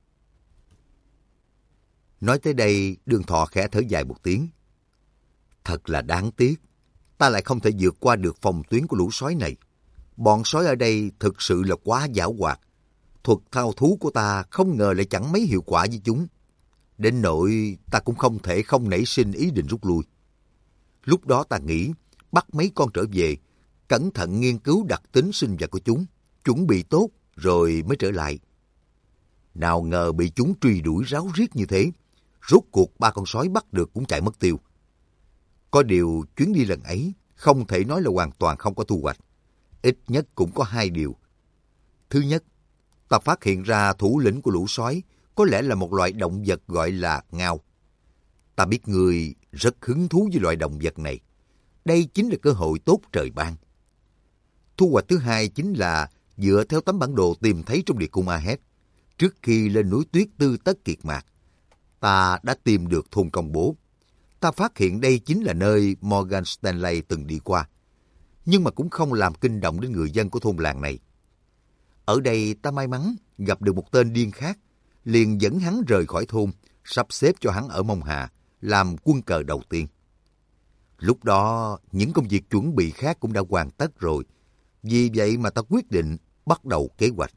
Nói tới đây, Đường Thọ khẽ thở dài một tiếng. Thật là đáng tiếc, ta lại không thể vượt qua được phòng tuyến của lũ sói này. Bọn sói ở đây thực sự là quá giảo hoạt. Thuật thao thú của ta không ngờ lại chẳng mấy hiệu quả với chúng. Đến nỗi ta cũng không thể không nảy sinh ý định rút lui. Lúc đó ta nghĩ bắt mấy con trở về, cẩn thận nghiên cứu đặc tính sinh vật của chúng, chuẩn bị tốt rồi mới trở lại. Nào ngờ bị chúng truy đuổi ráo riết như thế, rốt cuộc 3 con sói bắt được cũng chạy mất tiêu. Có điều chuyến đi lần ấy không thể nói là hoàn toàn không có thu hoạch. Ít nhất cũng có 2 điều. Thứ nhất, ta phát hiện ra thủ lĩnh của lũ sói có lẽ là một loại động vật gọi là ngao. Ta biết người rất hứng thú với loại động vật này. Đây chính là cơ hội tốt trời ban. Thu hoạch thứ hai chính là dựa theo tấm bản đồ tìm thấy trong địa cung Ahed. Trước khi lên núi tuyết Tư Tất Kiệt Mạc, ta đã tìm được thôn Công Bố. Ta phát hiện đây chính là nơi Morgan Stanley từng đi qua. Nhưng mà cũng không làm kinh động đến người dân của thôn làng này. Ở đây ta may mắn gặp được một tên điên khác, liền dẫn hắn rời khỏi thôn, sắp xếp cho hắn ở Mông Hà, làm quân cờ đầu tiên. Lúc đó, những công việc chuẩn bị khác cũng đã hoàn tất rồi. Vì vậy mà ta quyết định bắt đầu kế hoạch.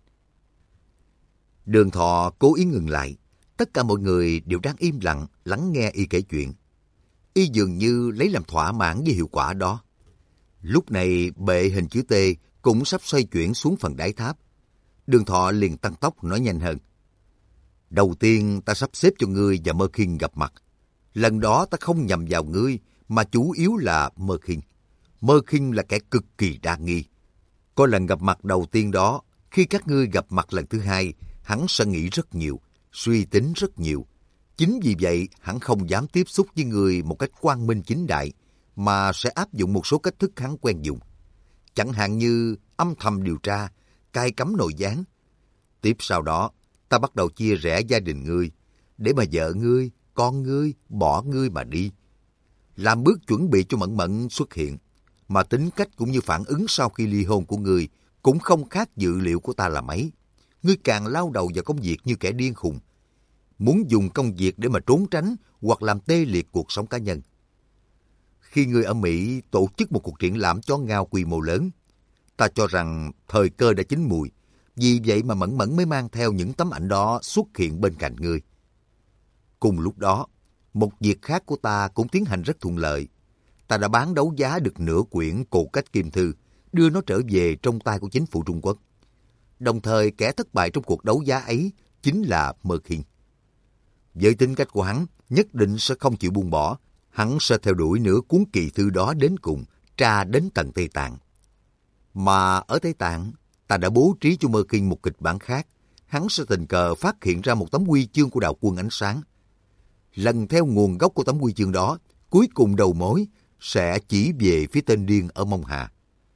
Đường Thọ cố ý ngừng lại. Tất cả mọi người đều đang im lặng lắng nghe y kể chuyện. Y dường như lấy làm thỏa mãn với hiệu quả đó. Lúc này bệ hình chữ T cũng sắp xoay chuyển xuống phần đáy tháp. Đường Thọ liền tăng tốc nói nhanh hơn. Đầu tiên ta sắp xếp cho ngươi và Mơ Khiên gặp mặt. Lần đó ta không nhầm vào ngươi, mà chủ yếu là Mơ Khiên. Mơ Khiên là kẻ cực kỳ đa nghi. Có lần gặp mặt đầu tiên đó, khi các ngươi gặp mặt lần thứ hai, hắn sẽ nghĩ rất nhiều, suy tính rất nhiều. Chính vì vậy, hắn không dám tiếp xúc với người một cách quang minh chính đại, mà sẽ áp dụng một số cách thức hắn quen dùng. Chẳng hạn như âm thầm điều tra, cai cắm nội gián. Tiếp sau đó, ta bắt đầu chia rẽ gia đình ngươi, để mà vợ ngươi, con ngươi, bỏ ngươi mà đi. Làm bước chuẩn bị cho Mẫn Mẫn xuất hiện, mà tính cách cũng như phản ứng sau khi ly hôn của ngươi cũng không khác dự liệu của ta là mấy. Ngươi càng lao đầu vào công việc như kẻ điên khùng, muốn dùng công việc để mà trốn tránh hoặc làm tê liệt cuộc sống cá nhân. Khi ngươi ở Mỹ tổ chức một cuộc triển lãm chó ngao quy mô lớn, ta cho rằng thời cơ đã chín mùi, vì vậy mà Mẫn Mẫn mới mang theo những tấm ảnh đó xuất hiện bên cạnh ngươi. Cùng lúc đó, một việc khác của ta cũng tiến hành rất thuận lợi. Ta đã bán đấu giá được nửa quyển Cổ Cách Kim Thư, đưa nó trở về trong tay của chính phủ Trung Quốc. Đồng thời kẻ thất bại trong cuộc đấu giá ấy chính là Mơ Khiên. Với tính cách của hắn, nhất định sẽ không chịu buông bỏ. Hắn sẽ theo đuổi nửa cuốn kỳ thư đó đến cùng, tra đến tận Tây Tạng. Mà ở Tây Tạng, ta đã bố trí cho Mơ Khiên một kịch bản khác. Hắn sẽ tình cờ phát hiện ra một tấm huy chương của đạo quân ánh sáng. Lần theo nguồn gốc của tấm huy chương đó, cuối cùng đầu mối sẽ chỉ về phía tên điên ở Mông Hà.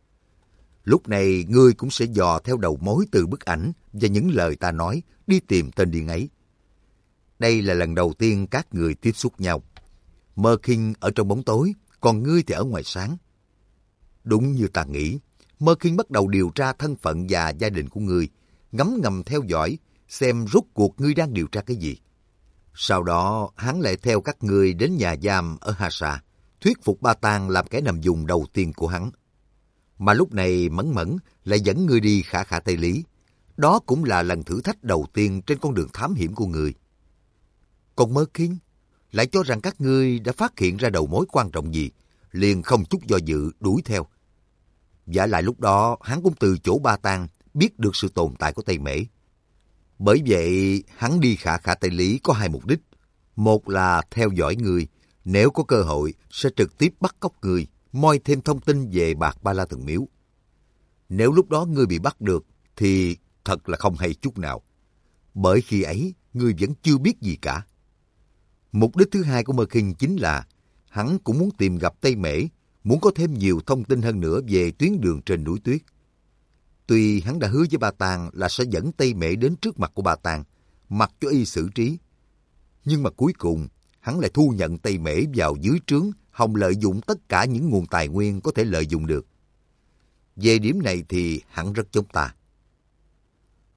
Lúc này, ngươi cũng sẽ dò theo đầu mối từ bức ảnh và những lời ta nói, đi tìm tên điên ấy. Đây là lần đầu tiên các người tiếp xúc nhau. Mơ Khiên ở trong bóng tối, còn ngươi thì ở ngoài sáng. Đúng như ta nghĩ, Mơ Khiên bắt đầu điều tra thân phận và gia đình của ngươi, ngấm ngầm theo dõi, xem rốt cuộc ngươi đang điều tra cái gì. Sau đó, hắn lại theo các ngươi đến nhà giam ở Hà Sa, thuyết phục Ba Tang làm kẻ nằm vùng đầu tiên của hắn. Mà lúc này Mẫn Mẫn lại dẫn ngươi đi Khả Khả Tây Lý. Đó cũng là lần thử thách đầu tiên trên con đường thám hiểm của ngươi. Còn Mơ Khiên lại cho rằng các ngươi đã phát hiện ra đầu mối quan trọng gì, liền không chút do dự đuổi theo. Vả lại lúc đó, hắn cũng từ chỗ Ba Tang biết được sự tồn tại của Tây Mễ. Bởi vậy, hắn đi Khả Khả Tây Lý có 2 mục đích. Một là theo dõi ngươi, nếu có cơ hội sẽ trực tiếp bắt cóc ngươi, moi thêm thông tin về Bạc Ba La Thần Miếu. Nếu lúc đó ngươi bị bắt được, thì thật là không hay chút nào. Bởi khi ấy, ngươi vẫn chưa biết gì cả. Mục đích thứ hai của Mơ Khiên chính là hắn cũng muốn tìm gặp Tây Mễ, muốn có thêm nhiều thông tin hơn nữa về tuyến đường trên núi tuyết. Tuy hắn đã hứa với Ba Tang là sẽ dẫn Tây Mễ đến trước mặt của Ba Tang, mặc cho y xử trí. Nhưng mà cuối cùng, hắn lại thu nhận Tây Mễ vào dưới trướng, hòng lợi dụng tất cả những nguồn tài nguyên có thể lợi dụng được. Về điểm này thì hắn rất giống ta.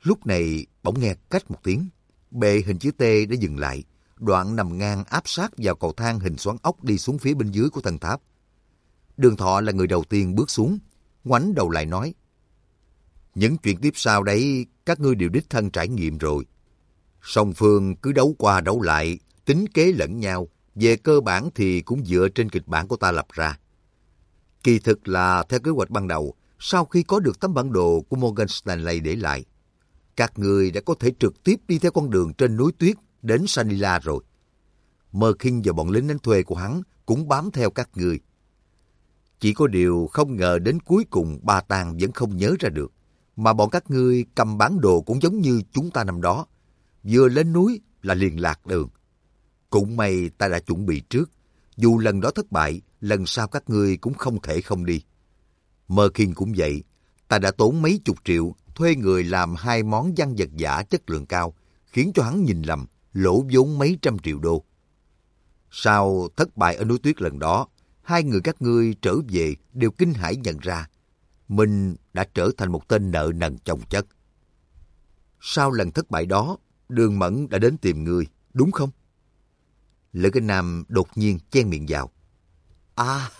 Lúc này bỗng nghe cách một tiếng, bệ hình chữ T đã dừng lại, đoạn nằm ngang áp sát vào cầu thang hình xoắn ốc đi xuống phía bên dưới của thân tháp. Đường Thọ là người đầu tiên bước xuống, ngoảnh đầu lại nói: những chuyện tiếp sau đấy các ngươi đều đích thân trải nghiệm rồi. Song phương cứ đấu qua đấu lại, tính kế lẫn nhau, về cơ bản thì cũng dựa trên kịch bản của ta lập ra. Kỳ thực là theo kế hoạch ban đầu, sau khi có được tấm bản đồ của Morgan Stanley để lại, các người đã có thể trực tiếp đi theo con đường trên núi tuyết đến Sanila rồi. Mơ Kinh và bọn lính đánh thuê của hắn cũng bám theo các người. Chỉ có điều không ngờ đến cuối cùng Ba Tàng vẫn không nhớ ra được, mà bọn các ngươi cầm bản đồ cũng giống như chúng ta năm đó. Vừa lên núi là liền lạc đường. Cũng may ta đã chuẩn bị trước. Dù lần đó thất bại, lần sau các ngươi cũng không thể không đi. Mơ Kinh cũng vậy. Ta đã tốn mấy chục triệu thuê người làm 2 món văn vật giả chất lượng cao, khiến cho hắn nhìn lầm, lỗ vốn mấy trăm triệu đô. Sau thất bại ở núi tuyết lần đó, 2 người các ngươi trở về đều kinh hãi nhận ra mình đã trở thành một tên nợ nần chồng chất. Sau lần thất bại đó, Đường Mẫn đã đến tìm ngươi, đúng không? Lữ Kinh Nam đột nhiên chen miệng vào. À,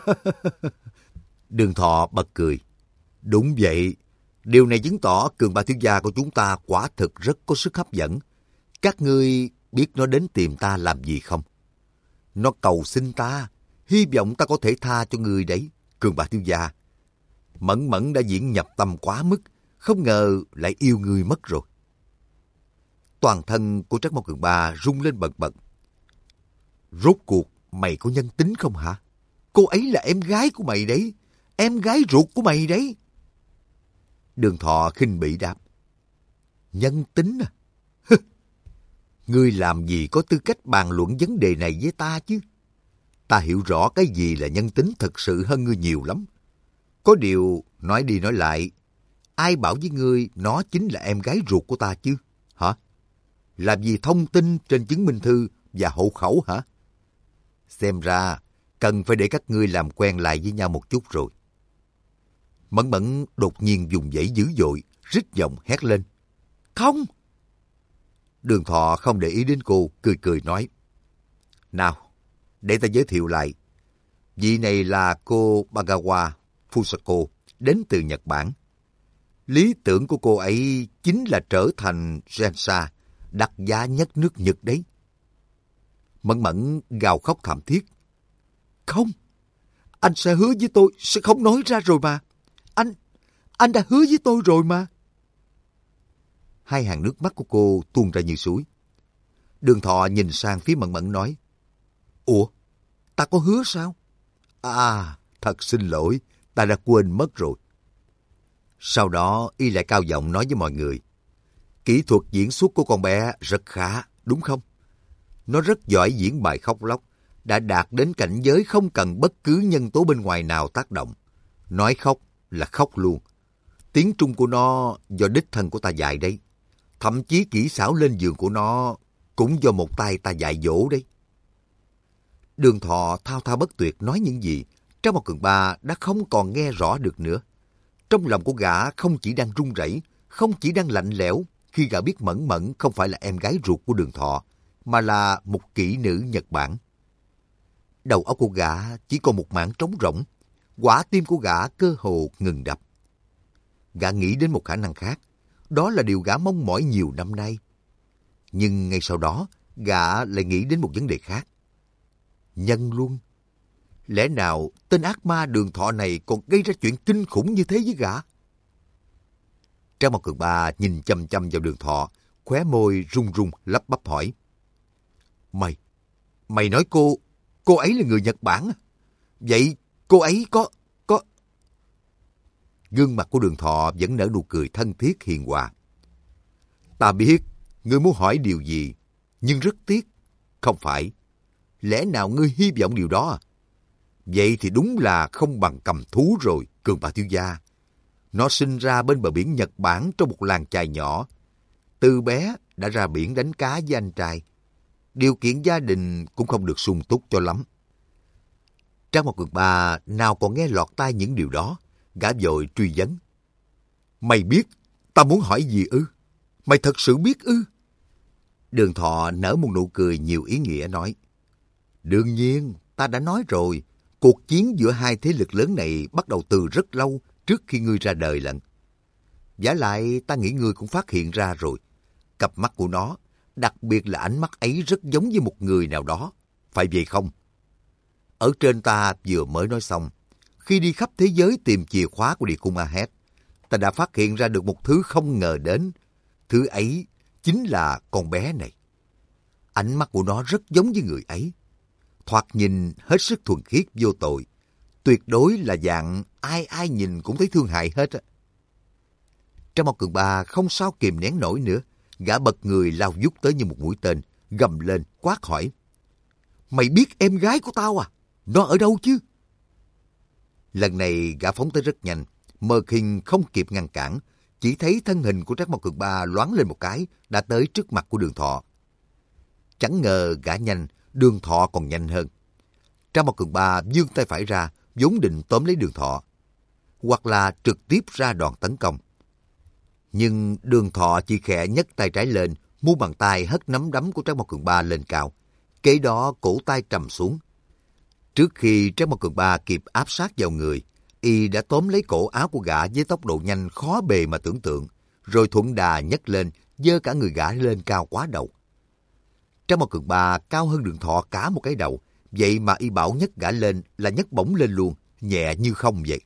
Đường Thọ bật cười. Đúng vậy, điều này chứng tỏ Cường Ba thiếu gia của chúng ta quả thực rất có sức hấp dẫn. Các ngươi biết nó đến tìm ta làm gì không? Nó cầu xin ta, hy vọng ta có thể tha cho ngươi đấy, Cường Ba thiếu gia. Mẫn Mẫn đã diễn nhập tâm quá mức, không ngờ lại yêu ngươi mất rồi. Toàn thân của Trác Mao Cường Ba rung lên bần bật. Rốt cuộc mày có nhân tính không hả? Cô ấy là em gái của mày đấy, em gái ruột của mày đấy. Đường Thọ khinh bỉ đáp. Nhân tính à? Ngươi làm gì có tư cách bàn luận vấn đề này với ta chứ? Ta hiểu rõ cái gì là nhân tính thật sự hơn ngươi nhiều lắm. Có điều, nói đi nói lại, ai bảo với ngươi nó chính là em gái ruột của ta chứ? Hả? Làm gì thông tin trên chứng minh thư và hộ khẩu hả? Xem ra, cần phải để các ngươi làm quen lại với nhau một chút rồi. Mẫn Mẫn đột nhiên dùng dãy dữ dội, rít giọng hét lên. Không! Đường Thọ không để ý đến cô, cười cười nói. Nào, để ta giới thiệu lại. Vị này là cô Bagawa Fusako, đến từ Nhật Bản. Lý tưởng của cô ấy chính là trở thành Gensha, đắt giá nhất nước Nhật đấy. Mẫn Mẫn gào khóc thảm thiết. Không, anh sẽ hứa với tôi, sẽ không nói ra rồi mà. Anh đã hứa với tôi rồi mà. Hai hàng nước mắt của cô tuôn ra như suối. Đường Thọ nhìn sang phía Mẫn Mẫn nói. Ủa, ta có hứa sao? À, thật xin lỗi, ta đã quên mất rồi. Sau đó, y lại cao giọng nói với mọi người. Kỹ thuật diễn xuất của con bé rất khá, đúng không? Nó rất giỏi diễn bài khóc lóc, đã đạt đến cảnh giới không cần bất cứ nhân tố bên ngoài nào tác động. Nói khóc là khóc luôn. Tiếng Trung của nó do đích thân của ta dạy đấy. Thậm chí kỹ xảo lên giường của nó cũng do một tay ta dạy dỗ đấy. Đường Thọ thao thao bất tuyệt nói những gì, Trác Mao Cường Ba đã không còn nghe rõ được nữa. Trong lòng của gã không chỉ đang run rẩy, không chỉ đang lạnh lẽo khi gã biết Mẫn Mẫn không phải là em gái ruột của Đường Thọ, mà là một kỹ nữ Nhật Bản. Đầu óc của gã chỉ còn một mảng trống rỗng, quả tim của gã cơ hồ ngừng đập. Gã nghĩ đến một khả năng khác, đó là điều gã mong mỏi nhiều năm nay. Nhưng ngay sau đó, gã lại nghĩ đến một vấn đề khác. Nhân luân. Lẽ nào tên ác ma Đường Thọ này còn gây ra chuyện kinh khủng như thế với gã? Trác Mao Cường Ba nhìn chăm chăm vào Đường Thọ, khóe môi run run lắp bắp hỏi. Mày nói cô ấy là người Nhật Bản à? Vậy cô ấy có... Gương mặt của Đường Thọ vẫn nở nụ cười thân thiết hiền hòa. Ta biết ngươi muốn hỏi điều gì, nhưng rất tiếc. Không phải. Lẽ nào ngươi hy vọng điều đó à? Vậy thì đúng là không bằng cầm thú rồi, Cường Ba thiếu gia. Nó sinh ra bên bờ biển Nhật Bản trong một làng chài nhỏ. Từ bé đã ra biển đánh cá với anh trai. Điều kiện gia đình cũng không được sung túc cho lắm. Trác Mao Cường Ba nào còn nghe lọt tai những điều đó, gã vội truy vấn. Mày biết Ta muốn hỏi gì ư? Mày thật sự biết ư? Đường Thọ nở một nụ cười nhiều ý nghĩa nói. Đương nhiên, ta đã nói rồi. Cuộc chiến giữa hai thế lực lớn này bắt đầu từ rất lâu trước khi ngươi ra đời lận. Vả lại ta nghĩ ngươi cũng phát hiện ra rồi. Cặp mắt của nó, đặc biệt là ánh mắt ấy rất giống với một người nào đó. Phải vậy không? Ở trên ta vừa mới nói xong, khi đi khắp thế giới tìm chìa khóa của địa cung Ahed, ta đã phát hiện ra được một thứ không ngờ đến. Thứ ấy chính là con bé này. Ánh mắt của nó rất giống với người ấy. Thoạt nhìn hết sức thuần khiết vô tội. Tuyệt đối là dạng ai ai nhìn cũng thấy thương hại hết á. Trang Mao Cường Ba không sao kìm nén nổi nữa. Gã bật người lao vút tới như một mũi tên, gầm lên, quát hỏi. Mày biết em gái của tao à? Nó ở đâu chứ? Lần này gã phóng tới rất nhanh. Mơ Khinh không kịp ngăn cản. Chỉ thấy thân hình của Trác Mao Cường Ba loáng lên một cái, đã tới trước mặt của Đường Thọ. Chẳng ngờ gã nhanh, Đường Thọ còn nhanh hơn. Trác Mao Cường Ba vươn tay phải ra, vốn định tóm lấy Đường Thọ, hoặc là trực tiếp ra đòn tấn công. Nhưng Đường Thọ chỉ khẽ nhấc tay trái lên, mu bàn tay hất nắm đấm của Trác Mao Cường Ba lên cao. Kế đó cổ tay trầm xuống. Trước khi Trác Mao Cường Ba kịp áp sát vào người, y đã tóm lấy cổ áo của gã với tốc độ nhanh khó bề mà tưởng tượng, rồi thuận đà nhấc lên, giơ cả người gã lên cao quá đầu. Trác Mao Cường Ba cao hơn Đường Thọ cả một cái đầu, vậy mà y bảo nhấc gã lên là nhấc bổng lên luôn, nhẹ như không vậy.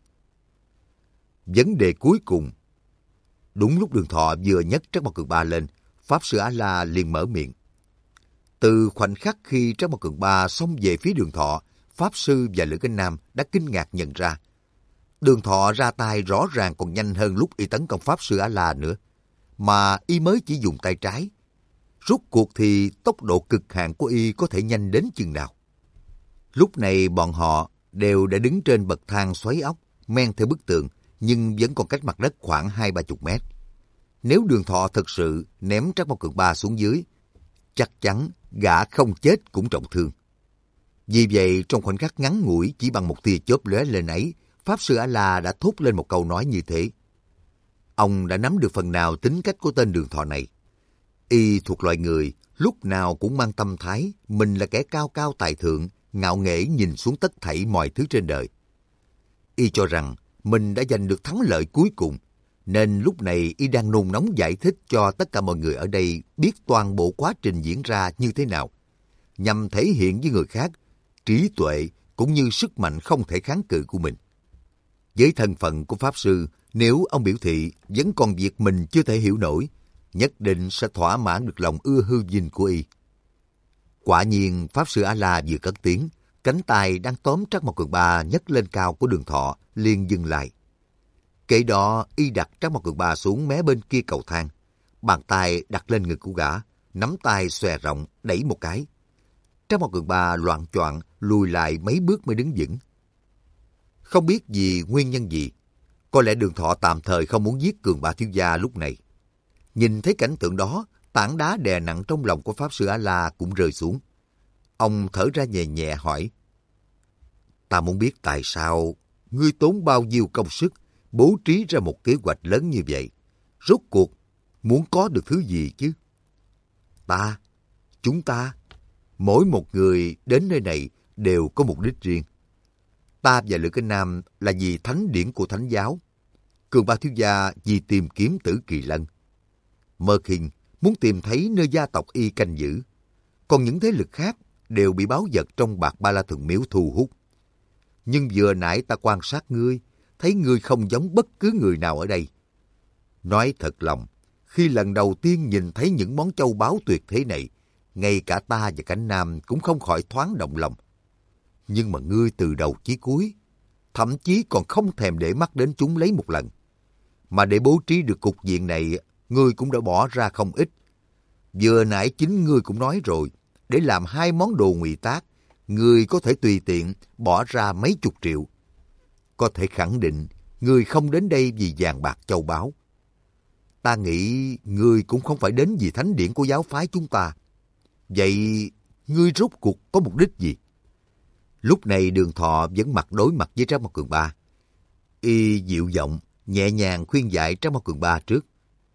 Vấn đề cuối cùng. Đúng lúc Đường Thọ vừa nhấc Trác Mao Cường Ba lên, Pháp Sư A-la liền mở miệng. Từ khoảnh khắc khi Trác Mao Cường Ba xông về phía Đường Thọ, Pháp Sư và Lữ Cánh Nam đã kinh ngạc nhận ra. Đường Thọ ra tay rõ ràng còn nhanh hơn lúc y tấn công Pháp Sư A-la nữa, mà y mới chỉ dùng tay trái. Rốt cuộc thì tốc độ cực hạn của y có thể nhanh đến chừng nào? Lúc này bọn họ đều đã đứng trên bậc thang xoáy ốc, men theo bức tường, nhưng vẫn còn cách mặt đất khoảng 20-30 mét. Nếu Đường Thọ thực sự ném Trác Mao Cường Ba xuống dưới, chắc chắn gã không chết cũng trọng thương. Vì vậy, trong khoảnh khắc ngắn ngủi chỉ bằng một tia chớp lóe lên ấy, Pháp Sư A-la đã thốt lên một câu nói như thế. Ông đã nắm được phần nào tính cách của tên Đường Thọ này. Y thuộc loại người lúc nào cũng mang tâm thái mình là kẻ cao cao tài thượng, ngạo nghễ nhìn xuống tất thảy mọi thứ trên đời. Y cho rằng mình đã giành được thắng lợi cuối cùng, nên lúc này y đang nôn nóng giải thích cho tất cả mọi người ở đây biết toàn bộ quá trình diễn ra như thế nào, nhằm thể hiện với người khác trí tuệ cũng như sức mạnh không thể kháng cự của mình. Với thân phận của Pháp Sư, nếu ông biểu thị vẫn còn việc mình chưa thể hiểu nổi, nhất định sẽ thỏa mãn được lòng ưa hư vinh của y. Quả nhiên, Pháp Sư A-la vừa cất tiếng, cánh tay đang tóm Trác Mao Cường Ba nhấc lên cao của Đường Thọ liền dừng lại. Kế đó, y đặt Trác Mao Cường Ba xuống mé bên kia cầu thang, bàn tay đặt lên ngực của gã, nắm tay xòe rộng đẩy một cái. Trác Mao Cường Ba loạng choạng lùi lại mấy bước mới đứng vững. Không biết vì nguyên nhân gì, có lẽ Đường Thọ tạm thời không muốn giết Cường Ba thiếu gia lúc này. Nhìn thấy cảnh tượng đó, tảng đá đè nặng trong lòng của Pháp Sư A-la cũng rơi xuống. Ông thở ra nhẹ nhẹ hỏi. Ta muốn biết tại sao ngươi tốn bao nhiêu công sức bố trí ra một kế hoạch lớn như vậy. Rốt cuộc muốn có được thứ gì chứ? Chúng ta, mỗi một người đến nơi này đều có mục đích riêng. Ta và Lữ Cánh Nam là vì thánh điển của thánh giáo. Cường Ba thiếu gia vì tìm kiếm Tử Kỳ Lân. Mơ Khinh muốn tìm thấy nơi gia tộc y canh giữ. Còn những thế lực khác đều bị báu vật trong bạc Ba La Thần Miếu thu hút. Nhưng vừa nãy ta quan sát ngươi, thấy ngươi không giống bất cứ người nào ở đây. Nói thật lòng, khi lần đầu tiên nhìn thấy những món châu báu tuyệt thế này, ngay cả ta và Cánh Nam cũng không khỏi thoáng động lòng. Nhưng mà ngươi từ đầu chí cuối, thậm chí còn không thèm để mắt đến chúng lấy một lần. Mà để bố trí được cục diện này, ngươi cũng đã bỏ ra không ít. Vừa nãy chính ngươi cũng nói rồi, để làm 2 món đồ ngụy tác, ngươi có thể tùy tiện bỏ ra mấy chục triệu. Có thể khẳng định, ngươi không đến đây vì vàng bạc châu báu. Ta nghĩ ngươi cũng không phải đến vì thánh điển của giáo phái chúng ta. Vậy ngươi rốt cuộc có mục đích gì? Lúc này Đường Thọ vẫn mặt đối mặt với Trác Mao Cường Ba. Y dịu giọng, nhẹ nhàng khuyên dạy Trác Mao Cường Ba trước.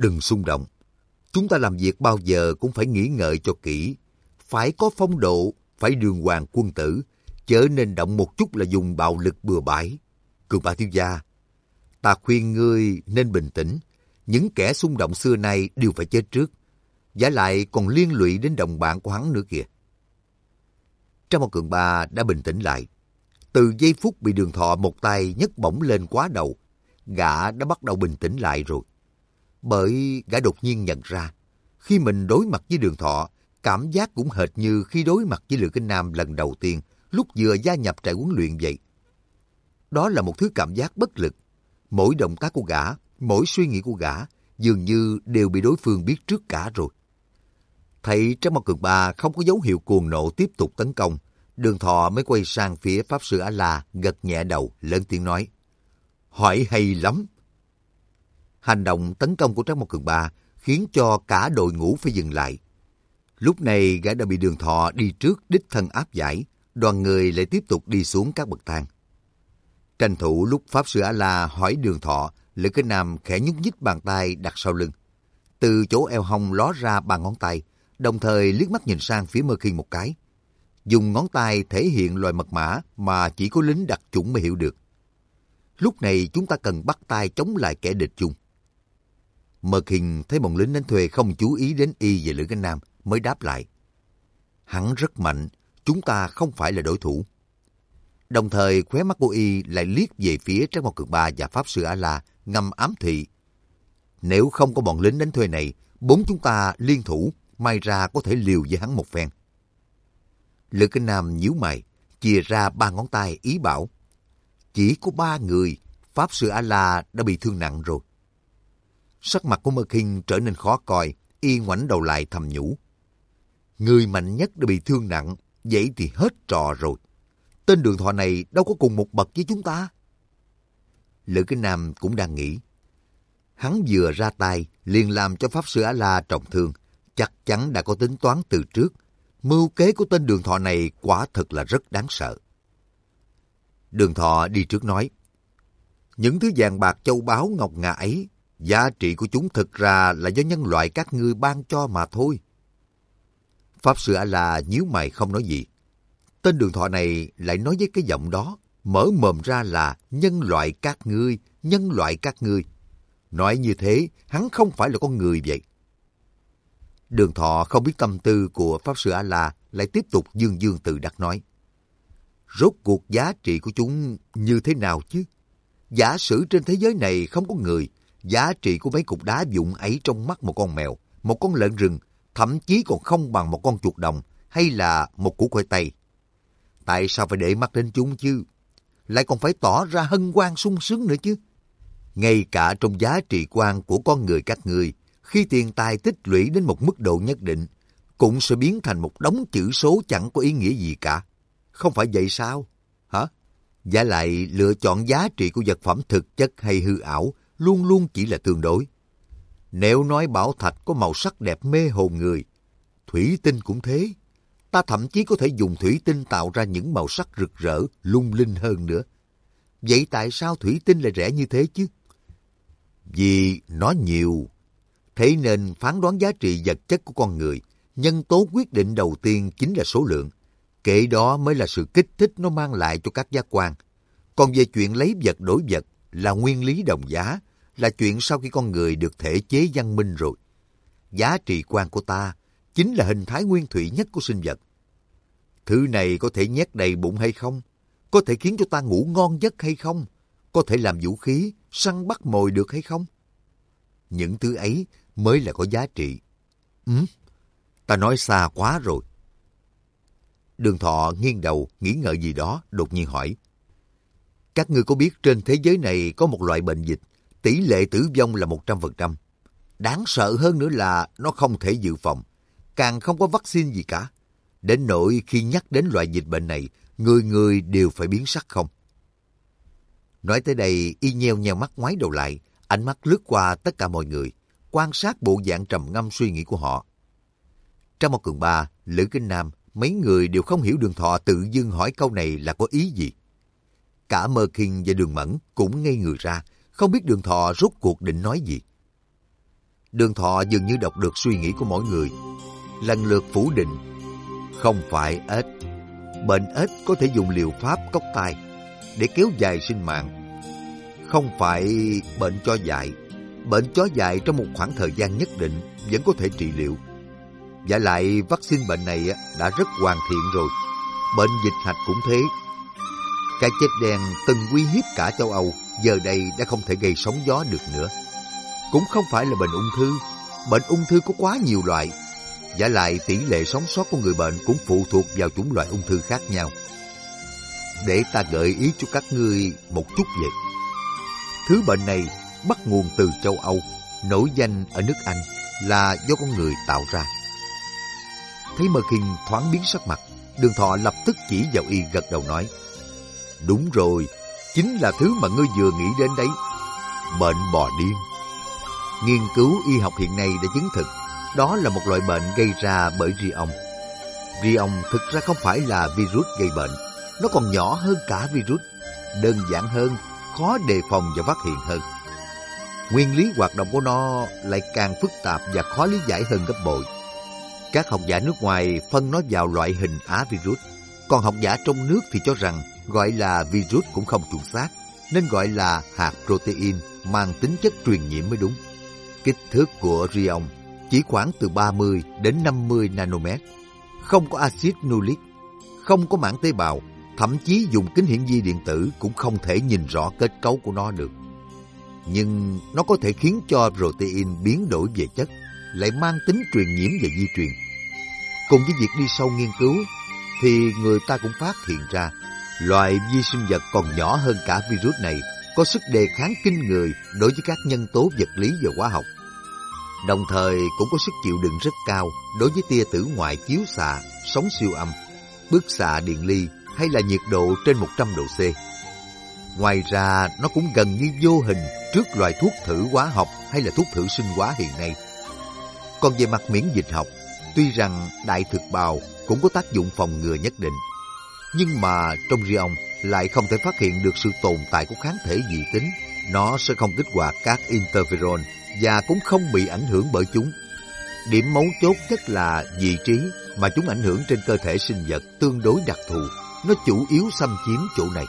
Đừng xung động. Chúng ta làm việc bao giờ cũng phải nghĩ ngợi cho kỹ. Phải có phong độ, phải đường hoàng quân tử, chớ nên động một chút là dùng bạo lực bừa bãi. Cường Ba thiếu gia, ta khuyên ngươi nên bình tĩnh. Những kẻ xung động xưa nay đều phải chết trước. Vả lại còn liên lụy đến đồng bạn của hắn nữa kìa. Trang Mao Cường Ba đã bình tĩnh lại. Từ giây phút bị Đường Thọ một tay nhấc bổng lên quá đầu, gã đã bắt đầu bình tĩnh lại rồi. Bởi gã đột nhiên nhận ra, khi mình đối mặt với Đường Thọ, cảm giác cũng hệt như khi đối mặt với Lữ Kinh Nam lần đầu tiên, lúc vừa gia nhập trại huấn luyện vậy. Đó là một thứ cảm giác bất lực. Mỗi động tác của gã, mỗi suy nghĩ của gã, dường như đều bị đối phương biết trước cả rồi. Thấy Trang Mao Cường Ba không có dấu hiệu cuồng nộ tiếp tục tấn công, Đường Thọ mới quay sang phía Pháp Sư A-La, gật nhẹ đầu, lớn tiếng nói: hỏi hay lắm. Hành động tấn công của Trang Mao Cường Ba khiến cho cả đội ngũ phải dừng lại. Lúc này gã đã bị Đường Thọ đi trước đích thân áp giải, đoàn người lại tiếp tục đi xuống các bậc thang. Tranh thủ lúc Pháp Sư A-La hỏi Đường Thọ, Lữ Kinh Nam khẽ nhúc nhích bàn tay đặt sau lưng. Từ chỗ eo hông ló ra ba ngón tay, đồng thời liếc mắt nhìn sang phía Mơ Khiên một cái. Dùng ngón tay thể hiện loại mật mã mà chỉ có lính đặc chủng mới hiểu được. Lúc này chúng ta cần bắt tay chống lại kẻ địch chung. Mơ Khiên thấy bọn lính đánh thuê không chú ý đến y về Lữ Kinh Nam mới đáp lại: hắn rất mạnh, chúng ta không phải là đối thủ. Đồng thời khóe mắt của y lại liếc về phía Trác Mao Cường Ba và Pháp Sư A-La, ngầm ám thị: nếu không có bọn lính đánh thuê này, bốn chúng ta liên thủ, may ra có thể liều với hắn một phen. Lữ Kinh Nam nhíu mày, chìa ra ba ngón tay ý bảo: chỉ có 3 người, Pháp Sư A-La đã bị thương nặng rồi. Sắc mặt của Mơ Khiên trở nên khó coi, y ngoảnh đầu lại thầm nhủ: người mạnh nhất đã bị thương nặng, vậy thì hết trò rồi. Tên Đường Thọ này đâu có cùng một bậc với chúng ta. Lữ Kinh Nam cũng đang nghĩ. Hắn vừa ra tay liền làm cho Pháp Sư A-La trọng thương, chắc chắn đã có tính toán từ trước. Mưu kế của tên Đường Thọ này quả thật là rất đáng sợ. Đường Thọ đi trước nói: những thứ vàng bạc châu báu ngọc ngà ấy, giá trị của chúng thực ra là do nhân loại các ngươi ban cho mà thôi. Pháp Sư A-La nhíu mày không nói gì. Tên Đường Thọ này lại nói với cái giọng đó, mở mồm ra là nhân loại các ngươi, nhân loại các ngươi. Nói như thế, hắn không phải là con người vậy. Đường Thọ không biết tâm tư của Pháp Sư A-La, lại tiếp tục dương dương tự đắc nói: rốt cuộc giá trị của chúng như thế nào chứ? Giả sử trên thế giới này không có người, giá trị của mấy cục đá vụn ấy trong mắt một con mèo, một con lợn rừng, thậm chí còn không bằng một con chuột đồng hay là một củ khoai tây. Tại sao phải để mắt đến chúng chứ? Lại còn phải tỏ ra hân hoan sung sướng nữa chứ? Ngay cả trong giá trị quan của con người các ngươi, khi tiền tài tích lũy đến một mức độ nhất định, cũng sẽ biến thành một đống chữ số chẳng có ý nghĩa gì cả. Không phải vậy sao? Hả? Vả lại lựa chọn giá trị của vật phẩm thực chất hay hư ảo luôn luôn chỉ là tương đối. Nếu nói bảo thạch có màu sắc đẹp mê hồn người, thủy tinh cũng thế. Ta thậm chí có thể dùng thủy tinh tạo ra những màu sắc rực rỡ, lung linh hơn nữa. Vậy tại sao thủy tinh lại rẻ như thế chứ? Vì nó nhiều. Thế nên phán đoán giá trị vật chất của con người, nhân tố quyết định đầu tiên chính là số lượng. Kể đó mới là sự kích thích nó mang lại cho các giác quan. Còn về chuyện lấy vật đổi vật là nguyên lý đồng giá, là chuyện sau khi con người được thể chế văn minh rồi. Giá trị quan của ta chính là hình thái nguyên thủy nhất của sinh vật. Thứ này có thể nhét đầy bụng hay không? Có thể khiến cho ta ngủ ngon giấc hay không? Có thể làm vũ khí, săn bắt mồi được hay không? Những thứ ấy mới là có giá trị. Ta nói xa quá rồi. Đường Thọ nghiêng đầu, nghĩ ngợi gì đó, đột nhiên hỏi: các ngươi có biết trên thế giới này có một loại bệnh dịch, tỷ lệ tử vong là 100%. Đáng sợ hơn nữa là nó không thể dự phòng, càng không có vaccine gì cả. Đến nỗi khi nhắc đến loại dịch bệnh này, người người đều phải biến sắc không? Nói tới đây, y nheo nheo mắt ngoái đầu lại, ánh mắt lướt qua tất cả mọi người, quan sát bộ dạng trầm ngâm suy nghĩ của họ. Trang Mao Cường Ba, Lữ Kinh Nam, mấy người đều không hiểu Đường Thọ tự dưng hỏi câu này là có ý gì. Cả Mơ Khiên và Đường Mẫn cũng ngây người ra, không biết Đường Thọ rốt cuộc định nói gì. Đường Thọ dường như đọc được suy nghĩ của mỗi người, lần lượt phủ định. Không phải ếch. Bệnh ếch có thể dùng liệu pháp cốc tai để kéo dài sinh mạng. Không phải bệnh chó dại. Bệnh chó dại trong một khoảng thời gian nhất định vẫn có thể trị liệu. Và lại vaccine bệnh này đã rất hoàn thiện rồi. Bệnh dịch hạch cũng thế. Cái chết đen từng uy hiếp cả châu Âu, giờ đây đã không thể gây sóng gió được nữa. Cũng không phải là bệnh ung thư. Bệnh ung thư có quá nhiều loại. Và lại tỷ lệ sống sót của người bệnh cũng phụ thuộc vào chủng loại ung thư khác nhau. Để ta gợi ý cho các ngươi một chút về. Thứ bệnh này bắt nguồn từ châu Âu, nổi danh ở nước Anh là do con người tạo ra. Thấy Mơ Kinh thoáng biến sắc mặt, Đường Thọ lập tức chỉ vào y gật đầu nói: Đúng rồi, chính là thứ mà ngươi vừa nghĩ đến đấy. Bệnh bò điên. Nghiên cứu y học hiện nay đã chứng thực đó là một loại bệnh gây ra bởi ri ong. Ri ong thực ra không phải là virus gây bệnh, nó còn nhỏ hơn cả virus, đơn giản hơn, khó đề phòng và phát hiện hơn. Nguyên lý hoạt động của nó lại càng phức tạp và khó lý giải hơn gấp bội. Các học giả nước ngoài phân nó vào loại hình á virus, còn học giả trong nước thì cho rằng gọi là virus cũng không chuẩn xác, nên gọi là hạt protein mang tính chất truyền nhiễm mới đúng. Kích thước của ri ong chỉ khoảng từ 30 đến 50 nanomet, không có axit nucleic, không có mảng tế bào, thậm chí dùng kính hiển vi điện tử cũng không thể nhìn rõ kết cấu của nó được. Nhưng nó có thể khiến cho protein biến đổi về chất, lại mang tính truyền nhiễm và di truyền. Cùng với việc đi sâu nghiên cứu, thì người ta cũng phát hiện ra loài vi sinh vật còn nhỏ hơn cả virus này có sức đề kháng kinh người đối với các nhân tố vật lý và hóa học. Đồng thời cũng có sức chịu đựng rất cao đối với tia tử ngoại chiếu xạ, sóng siêu âm, bức xạ điện ly hay là nhiệt độ trên 100 độ C. Ngoài ra, nó cũng gần như vô hình trước loại thuốc thử hóa học hay là thuốc thử sinh hóa hiện nay. Còn về mặt miễn dịch học, tuy rằng đại thực bào cũng có tác dụng phòng ngừa nhất định, nhưng mà trong ri ong lại không thể phát hiện được sự tồn tại của kháng thể dị tính. Nó sẽ không kích hoạt các interferon và cũng không bị ảnh hưởng bởi chúng. Điểm mấu chốt nhất là vị trí mà chúng ảnh hưởng trên cơ thể sinh vật tương đối đặc thù. Nó chủ yếu xâm chiếm chỗ này.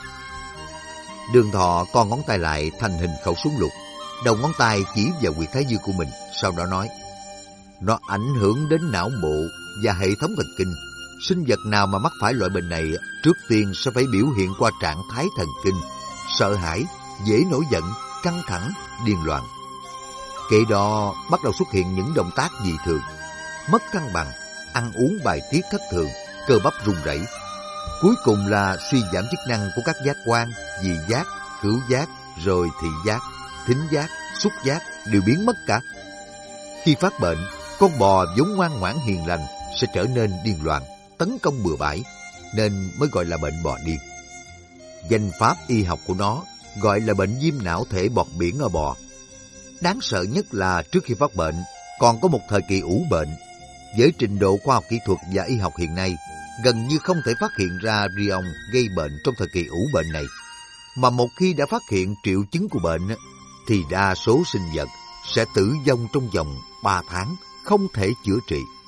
Đường Thọ con ngón tay lại thành hình khẩu súng lục, đầu ngón tay chỉ vào huyệt thái dương của mình, sau đó nói: Nó ảnh hưởng đến não bộ và hệ thống thần kinh. Sinh vật nào mà mắc phải loại bệnh này trước tiên sẽ phải biểu hiện qua trạng thái thần kinh sợ hãi, dễ nổi giận, căng thẳng, điên loạn. Kế đó bắt đầu xuất hiện những động tác dị thường, mất cân bằng, ăn uống bài tiết thất thường, cơ bắp run rẩy. Cuối cùng là suy giảm chức năng của các giác quan, vị giác, khứu giác, rồi thị giác, thính giác, xúc giác đều biến mất cả. Khi phát bệnh, con bò vốn ngoan ngoãn hiền lành sẽ trở nên điên loạn, tấn công bừa bãi, nên mới gọi là bệnh bò điên. Danh pháp y học của nó gọi là bệnh viêm não thể bọt biển ở bò. Đáng sợ nhất là trước khi phát bệnh, còn có một thời kỳ ủ bệnh. Với trình độ khoa học kỹ thuật và y học hiện nay, gần như không thể phát hiện ra ri ong gây bệnh trong thời kỳ ủ bệnh này. Mà một khi đã phát hiện triệu chứng của bệnh, thì đa số sinh vật sẽ tử vong trong vòng 3 tháng, không thể chữa trị.